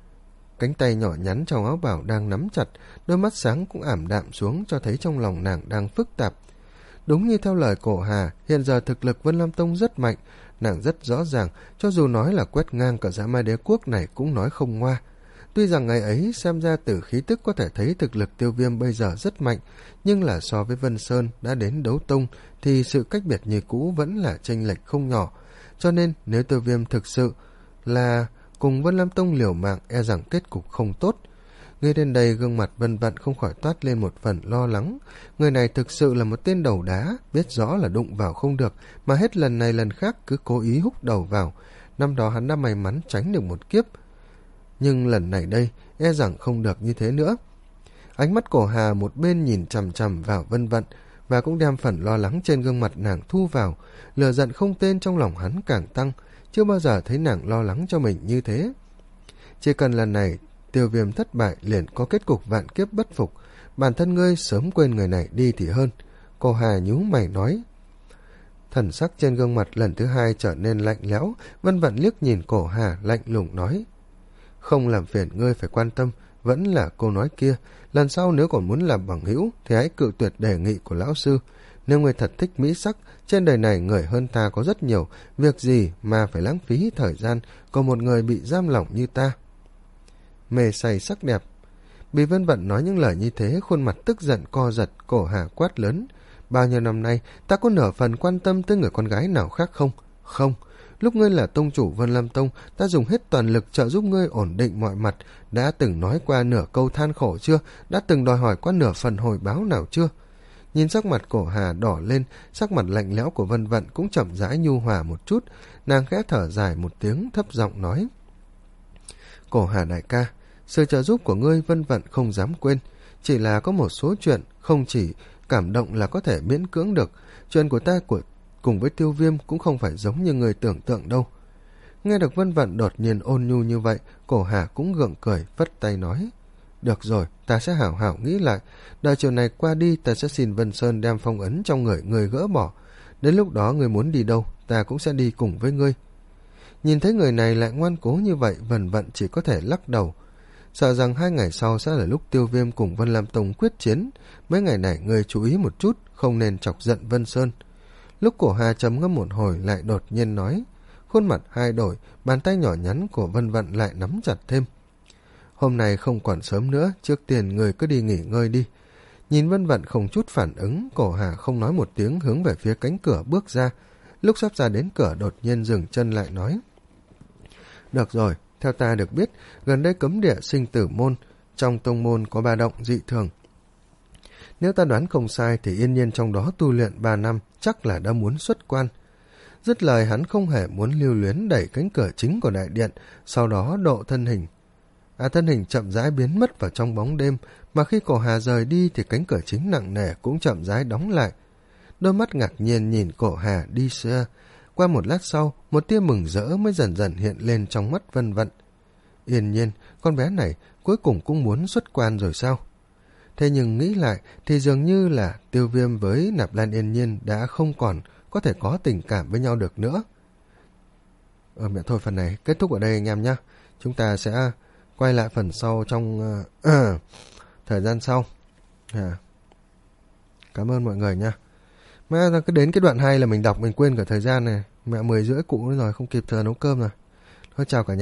cánh tay nhỏ nhắn trong áo bào đang nắm chặt, đôi mắt sáng cũng ảm đạm xuống, cho thấy trong lòng nàng đang phức tạp. Đúng như theo lời Cổ Hà, hiện giờ thực lực Vân Lam Tông rất mạnh, nàng rất rõ ràng, cho dù nói là quét ngang cả Gia Ma Đế quốc này cũng nói không ngoa. Tuy rằng ngày ấy xem ra từ khí tức có thể thấy thực lực Tiêu Viêm bây giờ rất mạnh, nhưng là so với Vân Sơn đã đến đấu tông thì sự cách biệt như cũ vẫn là chênh lệch không nhỏ. Cho nên nếu Tiêu Viêm thực sự là cùng Vân Lam Tông liều mạng, e rằng kết cục không tốt. Nghe đến đây gương mặt Vân Vận không khỏi toát lên một phần lo lắng. Người này thực sự là một tên đầu đá, biết rõ là đụng vào không được, mà hết lần này lần khác cứ cố ý húc đầu vào. Năm đó hắn đã may mắn tránh được một kiếp, nhưng lần này đây e rằng không được như thế nữa. Ánh mắt Cổ Hà một bên nhìn chằm chằm vào Vân Vận, và cũng đem phần lo lắng trên gương mặt nàng thu vào. Lửa giận không tên trong lòng hắn càng tăng, chưa bao giờ thấy nàng lo lắng cho mình như thế. Chỉ cần lần này Tiêu Viêm thất bại liền có kết cục vạn kiếp bất phục, bản thân ngươi sớm quên người này đi thì hơn. Cổ Hà nhíu mày nói. Thần sắc trên gương mặt lần thứ hai trở nên lạnh lẽo. Vân Vận liếc nhìn Cổ Hà lạnh lùng nói. Không làm phiền ngươi phải quan tâm, vẫn là câu nói kia, lần sau nếu còn muốn làm bằng hữu thì hãy cự tuyệt đề nghị của lão sư. Nếu ngươi thật thích mỹ sắc, trên đời này người hơn ta có rất nhiều, việc gì mà phải lãng phí thời gian có một người bị giam lỏng như ta. Mê say sắc đẹp. Bị Vân Vận nói những lời như thế, khuôn mặt tức giận co giật. Cổ Hà quát lớn. Bao nhiêu năm nay ta có nửa phần quan tâm tới người con gái nào khác không? Không. Lúc ngươi là tông chủ Vân Lam Tông, ta dùng hết toàn lực trợ giúp ngươi ổn định mọi mặt. Đã từng nói qua nửa câu than khổ chưa? Đã từng đòi hỏi qua nửa phần hồi báo nào chưa? Nhìn sắc mặt Cổ Hà đỏ lên, sắc mặt lạnh lẽo của Vân Vận cũng chậm rãi nhu hòa một chút. Nàng khẽ thở dài một tiếng, thấp giọng nói. Cổ Hà đại ca, sự trợ giúp của ngươi Vân Vận không dám quên. Chỉ là có một số chuyện không chỉ cảm động là có thể miễn cưỡng được. Chuyện của ta của cùng với Tiêu Viêm cũng không phải giống như người tưởng tượng đâu. Nghe được Vân Vận đột nhiên ôn nhu như vậy, Cổ Hà cũng gượng cười, vất tay nói. Được rồi, ta sẽ hảo hảo nghĩ lại. Đợi chiều này qua đi, ta sẽ xin Vân Sơn đem phong ấn trong người người gỡ bỏ. Đến lúc đó người muốn đi đâu, ta cũng sẽ đi cùng với ngươi. Nhìn thấy người này lại ngoan cố như vậy, Vân Vận chỉ có thể lắc đầu. Sợ rằng hai ngày sau sẽ là lúc Tiêu Viêm cùng Vân Lam Tông quyết chiến. Mấy ngày này người chú ý một chút, không nên chọc giận Vân Sơn. Lúc Cổ Hà trầm ngâm một hồi lại đột nhiên nói. Khuôn mặt hai đổi, bàn tay nhỏ nhắn của Vân Vận lại nắm chặt thêm. Hôm nay không còn sớm nữa, trước tiên người cứ đi nghỉ ngơi đi. Nhìn Vân Vận không chút phản ứng, Cổ Hà không nói một tiếng hướng về phía cánh cửa bước ra. Lúc sắp ra đến cửa đột nhiên dừng chân lại nói. Được rồi, theo ta được biết, gần đây cấm địa sinh tử môn, trong tông môn có ba động dị thường. Nếu ta đoán không sai thì Yên Nhiên trong đó tu luyện ba năm, chắc là đã muốn xuất quan. Dứt lời hắn không hề muốn lưu luyến đẩy cánh cửa chính của đại điện, sau đó độ thân hình. À thân hình chậm rãi biến mất vào trong bóng đêm, mà khi Cổ Hà rời đi thì cánh cửa chính nặng nề cũng chậm rãi đóng lại. Đôi mắt ngạc nhiên nhìn Cổ Hà đi xa. Qua một lát sau, một tia mừng rỡ mới dần dần hiện lên trong mắt Vân Vận. Yên Nhiên, con bé này cuối cùng cũng muốn xuất quan rồi sao? Thế nhưng nghĩ lại thì dường như là Tiêu Viêm với Nạp Lan Yên Nhiên đã không còn có thể có tình cảm với nhau được nữa. Ờ, mẹ thôi phần này kết thúc ở đây anh em nhé. Chúng ta sẽ quay lại phần sau trong uh, uh, thời gian sau. À. Cảm ơn mọi người nha. Mà cứ đến cái đoạn hai là mình đọc mình quên cả thời gian này. Mẹ mười rưỡi cụ rồi, không kịp giờ nấu cơm rồi. Thôi chào cả nhà.